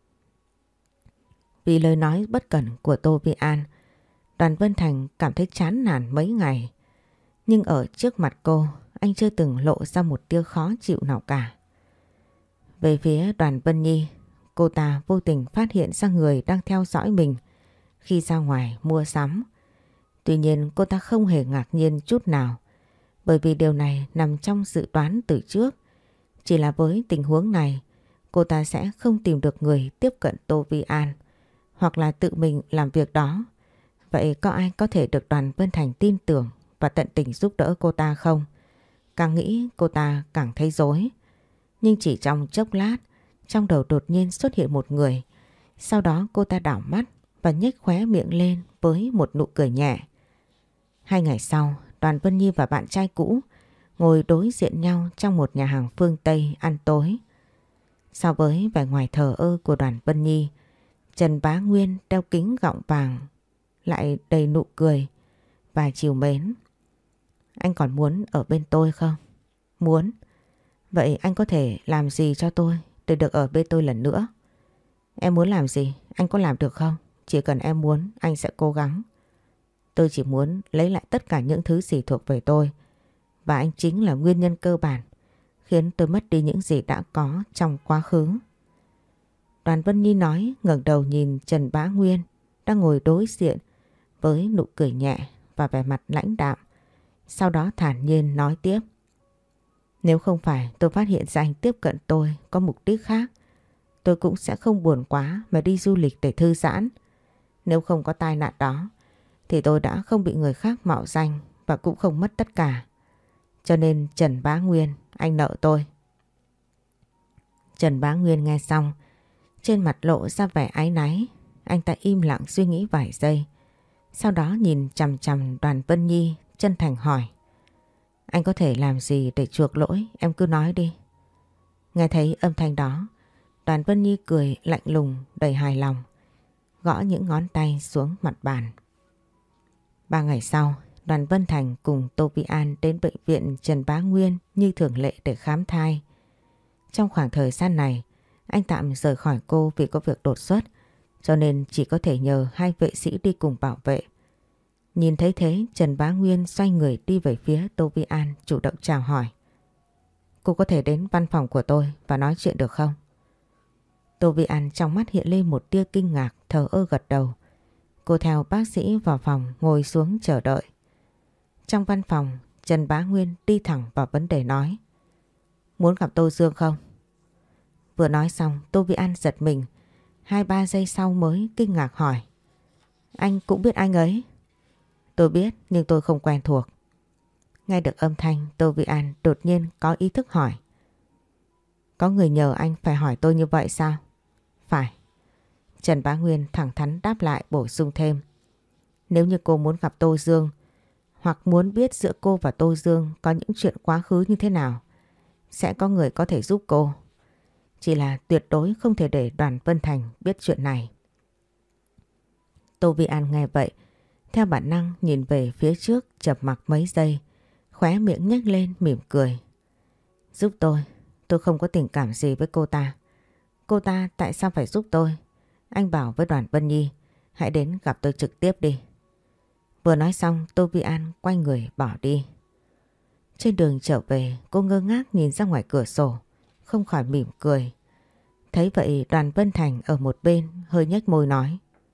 Vì lời nói bất cẩn của Tô Vi An, Đoàn Vân Thành cảm thấy chán nản mấy ngày. Nhưng ở trước mặt cô, anh chưa từng lộ ra một tia khó chịu nào cả. Về phía Đoàn Vân Nhi, cô ta vô tình phát hiện ra người đang theo dõi mình khi ra ngoài mua sắm. Tuy nhiên cô ta không hề ngạc nhiên chút nào, bởi vì điều này nằm trong dự đoán từ trước. Chỉ là với tình huống này, cô ta sẽ không tìm được người tiếp cận Tô Vi An, hoặc là tự mình làm việc đó. Vậy có ai có thể được Đoàn Vân Thành tin tưởng và tận tình giúp đỡ cô ta không? Càng nghĩ cô ta càng thấy rối. Nhưng chỉ trong chốc lát, trong đầu đột nhiên xuất hiện một người. Sau đó cô ta đảo mắt và nhếch khóe miệng lên với một nụ cười nhẹ. Hai ngày sau, Đoàn Vân Nhi và bạn trai cũ ngồi đối diện nhau trong một nhà hàng phương Tây ăn tối. So với vẻ ngoài thờ ơ của Đoàn Vân Nhi, Trần Bá Nguyên đeo kính gọng vàng lại đầy nụ cười và trìu mến. Anh còn muốn ở bên tôi không? Muốn. Vậy anh có thể làm gì cho tôi để được ở bên tôi lần nữa? Em muốn làm gì, anh có làm được không? Chỉ cần em muốn, anh sẽ cố gắng. Tôi chỉ muốn lấy lại tất cả những thứ gì thuộc về tôi. Và anh chính là nguyên nhân cơ bản khiến tôi mất đi những gì đã có trong quá khứ. Đoàn Vân Nhi nói, ngẩng đầu nhìn Trần Bá Nguyên đang ngồi đối diện với nụ cười nhẹ và vẻ mặt lãnh đạm. Sau đó thản nhiên nói tiếp. Nếu không phải tôi phát hiện ra anh tiếp cận tôi có mục đích khác, tôi cũng sẽ không buồn quá mà đi du lịch để thư giãn. Nếu không có tai nạn đó thì tôi đã không bị người khác mạo danh và cũng không mất tất cả. Cho nên Trần Bá Nguyên, anh nợ tôi. Trần Bá Nguyên nghe xong, trên mặt lộ ra vẻ áy náy. Anh ta im lặng suy nghĩ vài giây. Sau đó nhìn chằm chằm Đoàn Vân Nhi chân thành hỏi. Anh có thể làm gì để chuộc lỗi, em cứ nói đi. Nghe thấy âm thanh đó, Đoàn Vân Nhi cười lạnh lùng đầy hài lòng, gõ những ngón tay xuống mặt bàn. Ba ngày sau, Đoàn Vân Thành cùng Tô Vi An đến bệnh viện Trần Bá Nguyên như thường lệ để khám thai. Trong khoảng thời gian này, anh tạm rời khỏi cô vì có việc đột xuất, cho nên chỉ có thể nhờ hai vệ sĩ đi cùng bảo vệ. Nhìn thấy thế, Trần Bá Nguyên xoay người đi về phía Tô Vi An chủ động chào hỏi. Cô có thể đến văn phòng của tôi và nói chuyện được không? Tô Vi An trong mắt hiện lên một tia kinh ngạc, thờ ơ gật đầu. Cô theo bác sĩ vào phòng ngồi xuống chờ đợi. Trong văn phòng, Trần Bá Nguyên đi thẳng vào vấn đề nói. Muốn gặp Tô Dương không? Vừa nói xong, Tô Vi An giật mình. Hai ba giây sau mới kinh ngạc hỏi. Anh cũng biết anh ấy? Tôi biết nhưng tôi không quen thuộc. Nghe được âm thanh, Tô Vi An đột nhiên có ý thức hỏi. Có người nhờ anh phải hỏi tôi như vậy sao? Phải. Trần Bá Nguyên thẳng thắn đáp lại bổ sung thêm. Nếu như cô muốn gặp Tô Dương hoặc muốn biết giữa cô và Tô Dương có những chuyện quá khứ như thế nào, sẽ có người có thể giúp cô. Chỉ là tuyệt đối không thể để Đoàn Vân Thành biết chuyện này. Tô Vi An nghe vậy, theo bản năng nhìn về phía trước chập mặc mấy giây, khóe miệng nhếch lên mỉm cười. Giúp tôi, tôi không có tình cảm gì với cô ta. Cô ta tại sao phải giúp tôi? Anh bảo với Đoàn Vân Nhi, hãy đến gặp tôi trực tiếp đi. Vừa nói xong, Tô Vi An quay người bỏ đi. Trên đường trở về, cô ngơ ngác nhìn ra ngoài cửa sổ, không khỏi mỉm cười. Thấy vậy, Đoàn Vân Thành ở một bên hơi nhếch môi nói.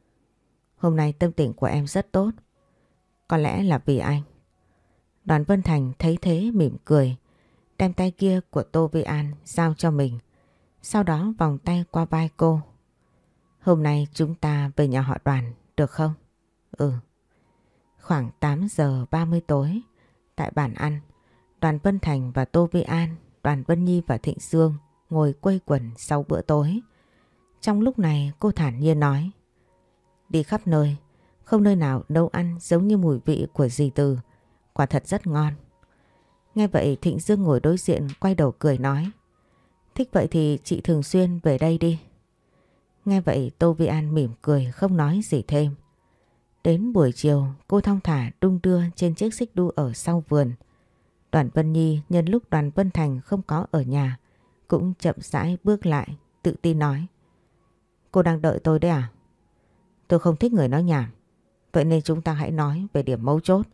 Hôm nay tâm tình của em rất tốt. Có lẽ là vì anh. Đoàn Vân Thành thấy thế mỉm cười, đem tay kia của Tô Vi An giao cho mình. Sau đó vòng tay qua vai cô. Hôm nay chúng ta về nhà họ Đoàn, được không? Ừ. Khoảng tám giờ ba mươi tối, tại bàn ăn, Đoàn Vân Thành và Tô Vi An, Đoàn Vân Nhi và Thịnh Dương ngồi quây quần sau bữa tối. Trong lúc này cô thản nhiên nói. Đi khắp nơi, không nơi nào nấu ăn giống như mùi vị của dì Từ, quả thật rất ngon. Nghe vậy Thịnh Dương ngồi đối diện quay đầu cười nói. Thích vậy thì chị thường xuyên về đây đi. Nghe vậy Tô Vi An mỉm cười không nói gì thêm. Đến buổi chiều cô thong thả đung đưa trên chiếc xích đu ở sau vườn. Đoàn Vân Nhi nhân lúc Đoàn Vân Thành không có ở nhà cũng chậm rãi bước lại, tự tin nói. Cô đang đợi tôi đấy à? Tôi không thích người nói nhảm, vậy nên chúng ta hãy nói về điểm mấu chốt.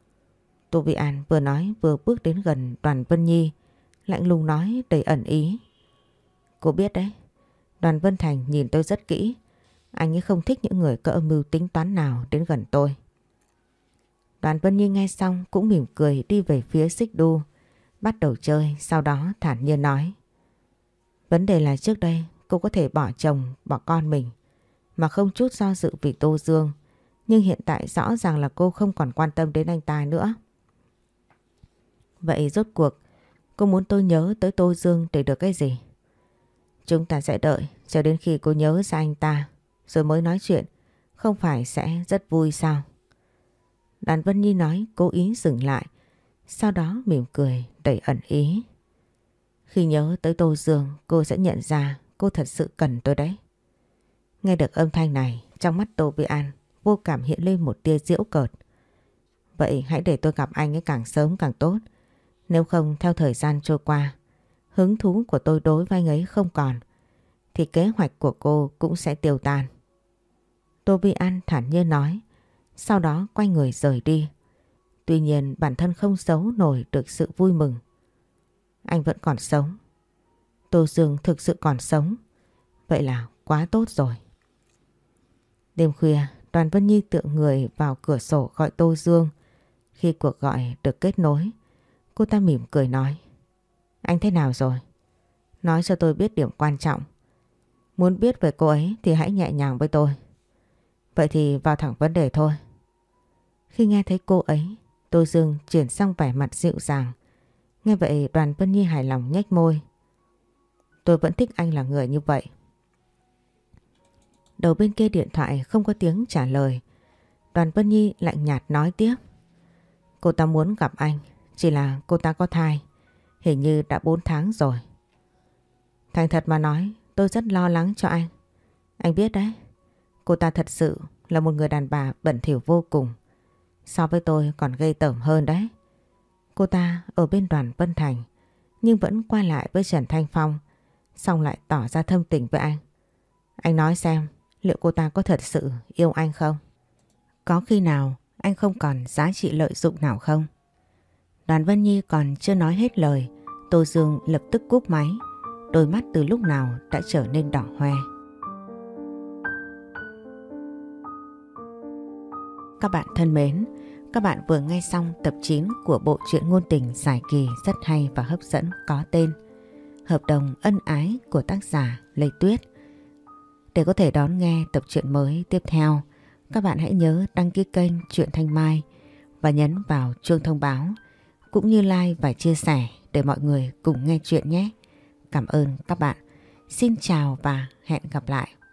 Tô Vi An vừa nói vừa bước đến gần Đoàn Vân Nhi, lạnh lùng nói đầy ẩn ý. Cô biết đấy, Đoàn Vân Thành nhìn tôi rất kỹ. Anh ấy không thích những người có âm mưu tính toán nào đến gần tôi. Đoàn Vân Nhi nghe xong cũng mỉm cười đi về phía xích đu, bắt đầu chơi, sau đó thản nhiên nói. Vấn đề là trước đây cô có thể bỏ chồng, bỏ con mình mà không chút do dự vì Tô Dương. Nhưng hiện tại rõ ràng là cô không còn quan tâm đến anh ta nữa. Vậy rốt cuộc cô muốn tôi nhớ tới Tô Dương để được cái gì? Chúng ta sẽ đợi cho đến khi cô nhớ ra anh ta rồi mới nói chuyện, không phải sẽ rất vui sao? Đoàn Vân Nhi nói cố ý dừng lại, sau đó mỉm cười đầy ẩn ý. Khi nhớ tới Tô Dương, cô sẽ nhận ra cô thật sự cần tôi đấy. Nghe được âm thanh này, trong mắt Tô Vi An vô cảm hiện lên một tia giễu cợt. Vậy hãy để tôi gặp anh ấy càng sớm càng tốt. Nếu không theo thời gian trôi qua, hứng thú của tôi đối với anh ấy không còn, thì kế hoạch của cô cũng sẽ tiêu tan. Tô Vi An thản nhiên nói, sau đó quay người rời đi. Tuy nhiên bản thân không giấu nổi được sự vui mừng. Anh vẫn còn sống. Tô Dương thực sự còn sống. Vậy là quá tốt rồi. Đêm khuya, Đoàn Vân Nhi tựa người vào cửa sổ gọi Tô Dương. Khi cuộc gọi được kết nối, cô ta mỉm cười nói: Anh thế nào rồi? Nói cho tôi biết điểm quan trọng. Muốn biết về cô ấy thì hãy nhẹ nhàng với tôi. Vậy thì vào thẳng vấn đề thôi. Khi nghe thấy cô ấy, Tô Dương chuyển sang vẻ mặt dịu dàng. Nghe vậy Đoàn Vân Nhi hài lòng nhếch môi. Tôi vẫn thích anh là người như vậy. Đầu bên kia điện thoại không có tiếng trả lời. Đoàn Vân Nhi lạnh nhạt nói tiếp: Cô ta muốn gặp anh, chỉ là cô ta có thai. Hình như đã bốn tháng rồi. Thành thật mà nói, tôi rất lo lắng cho anh. Anh biết đấy, cô ta thật sự là một người đàn bà bẩn thỉu vô cùng. So với tôi còn ghê tởm hơn đấy. Cô ta ở bên Đoàn Vân Thành nhưng vẫn qua lại với Trần Thanh Phong, xong lại tỏ ra thâm tình với anh. Anh nói xem, liệu cô ta có thật sự yêu anh không? Có khi nào anh không còn giá trị lợi dụng nào không? Đoàn Vân Nhi còn chưa nói hết lời, Tô Dương lập tức cúp máy. Đôi mắt từ lúc nào đã trở nên đỏ hoe. Các bạn thân mến, các bạn vừa nghe xong tập chín của bộ truyện ngôn tình dài kỳ rất hay và hấp dẫn có tên Hợp đồng ân ái của tác giả Lê Tuyết. Để có thể đón nghe tập truyện mới tiếp theo, các bạn hãy nhớ đăng ký kênh Truyện Thanh Mai và nhấn vào chuông thông báo, cũng như like và chia sẻ để mọi người cùng nghe chuyện nhé. Cảm ơn các bạn. Xin chào và hẹn gặp lại.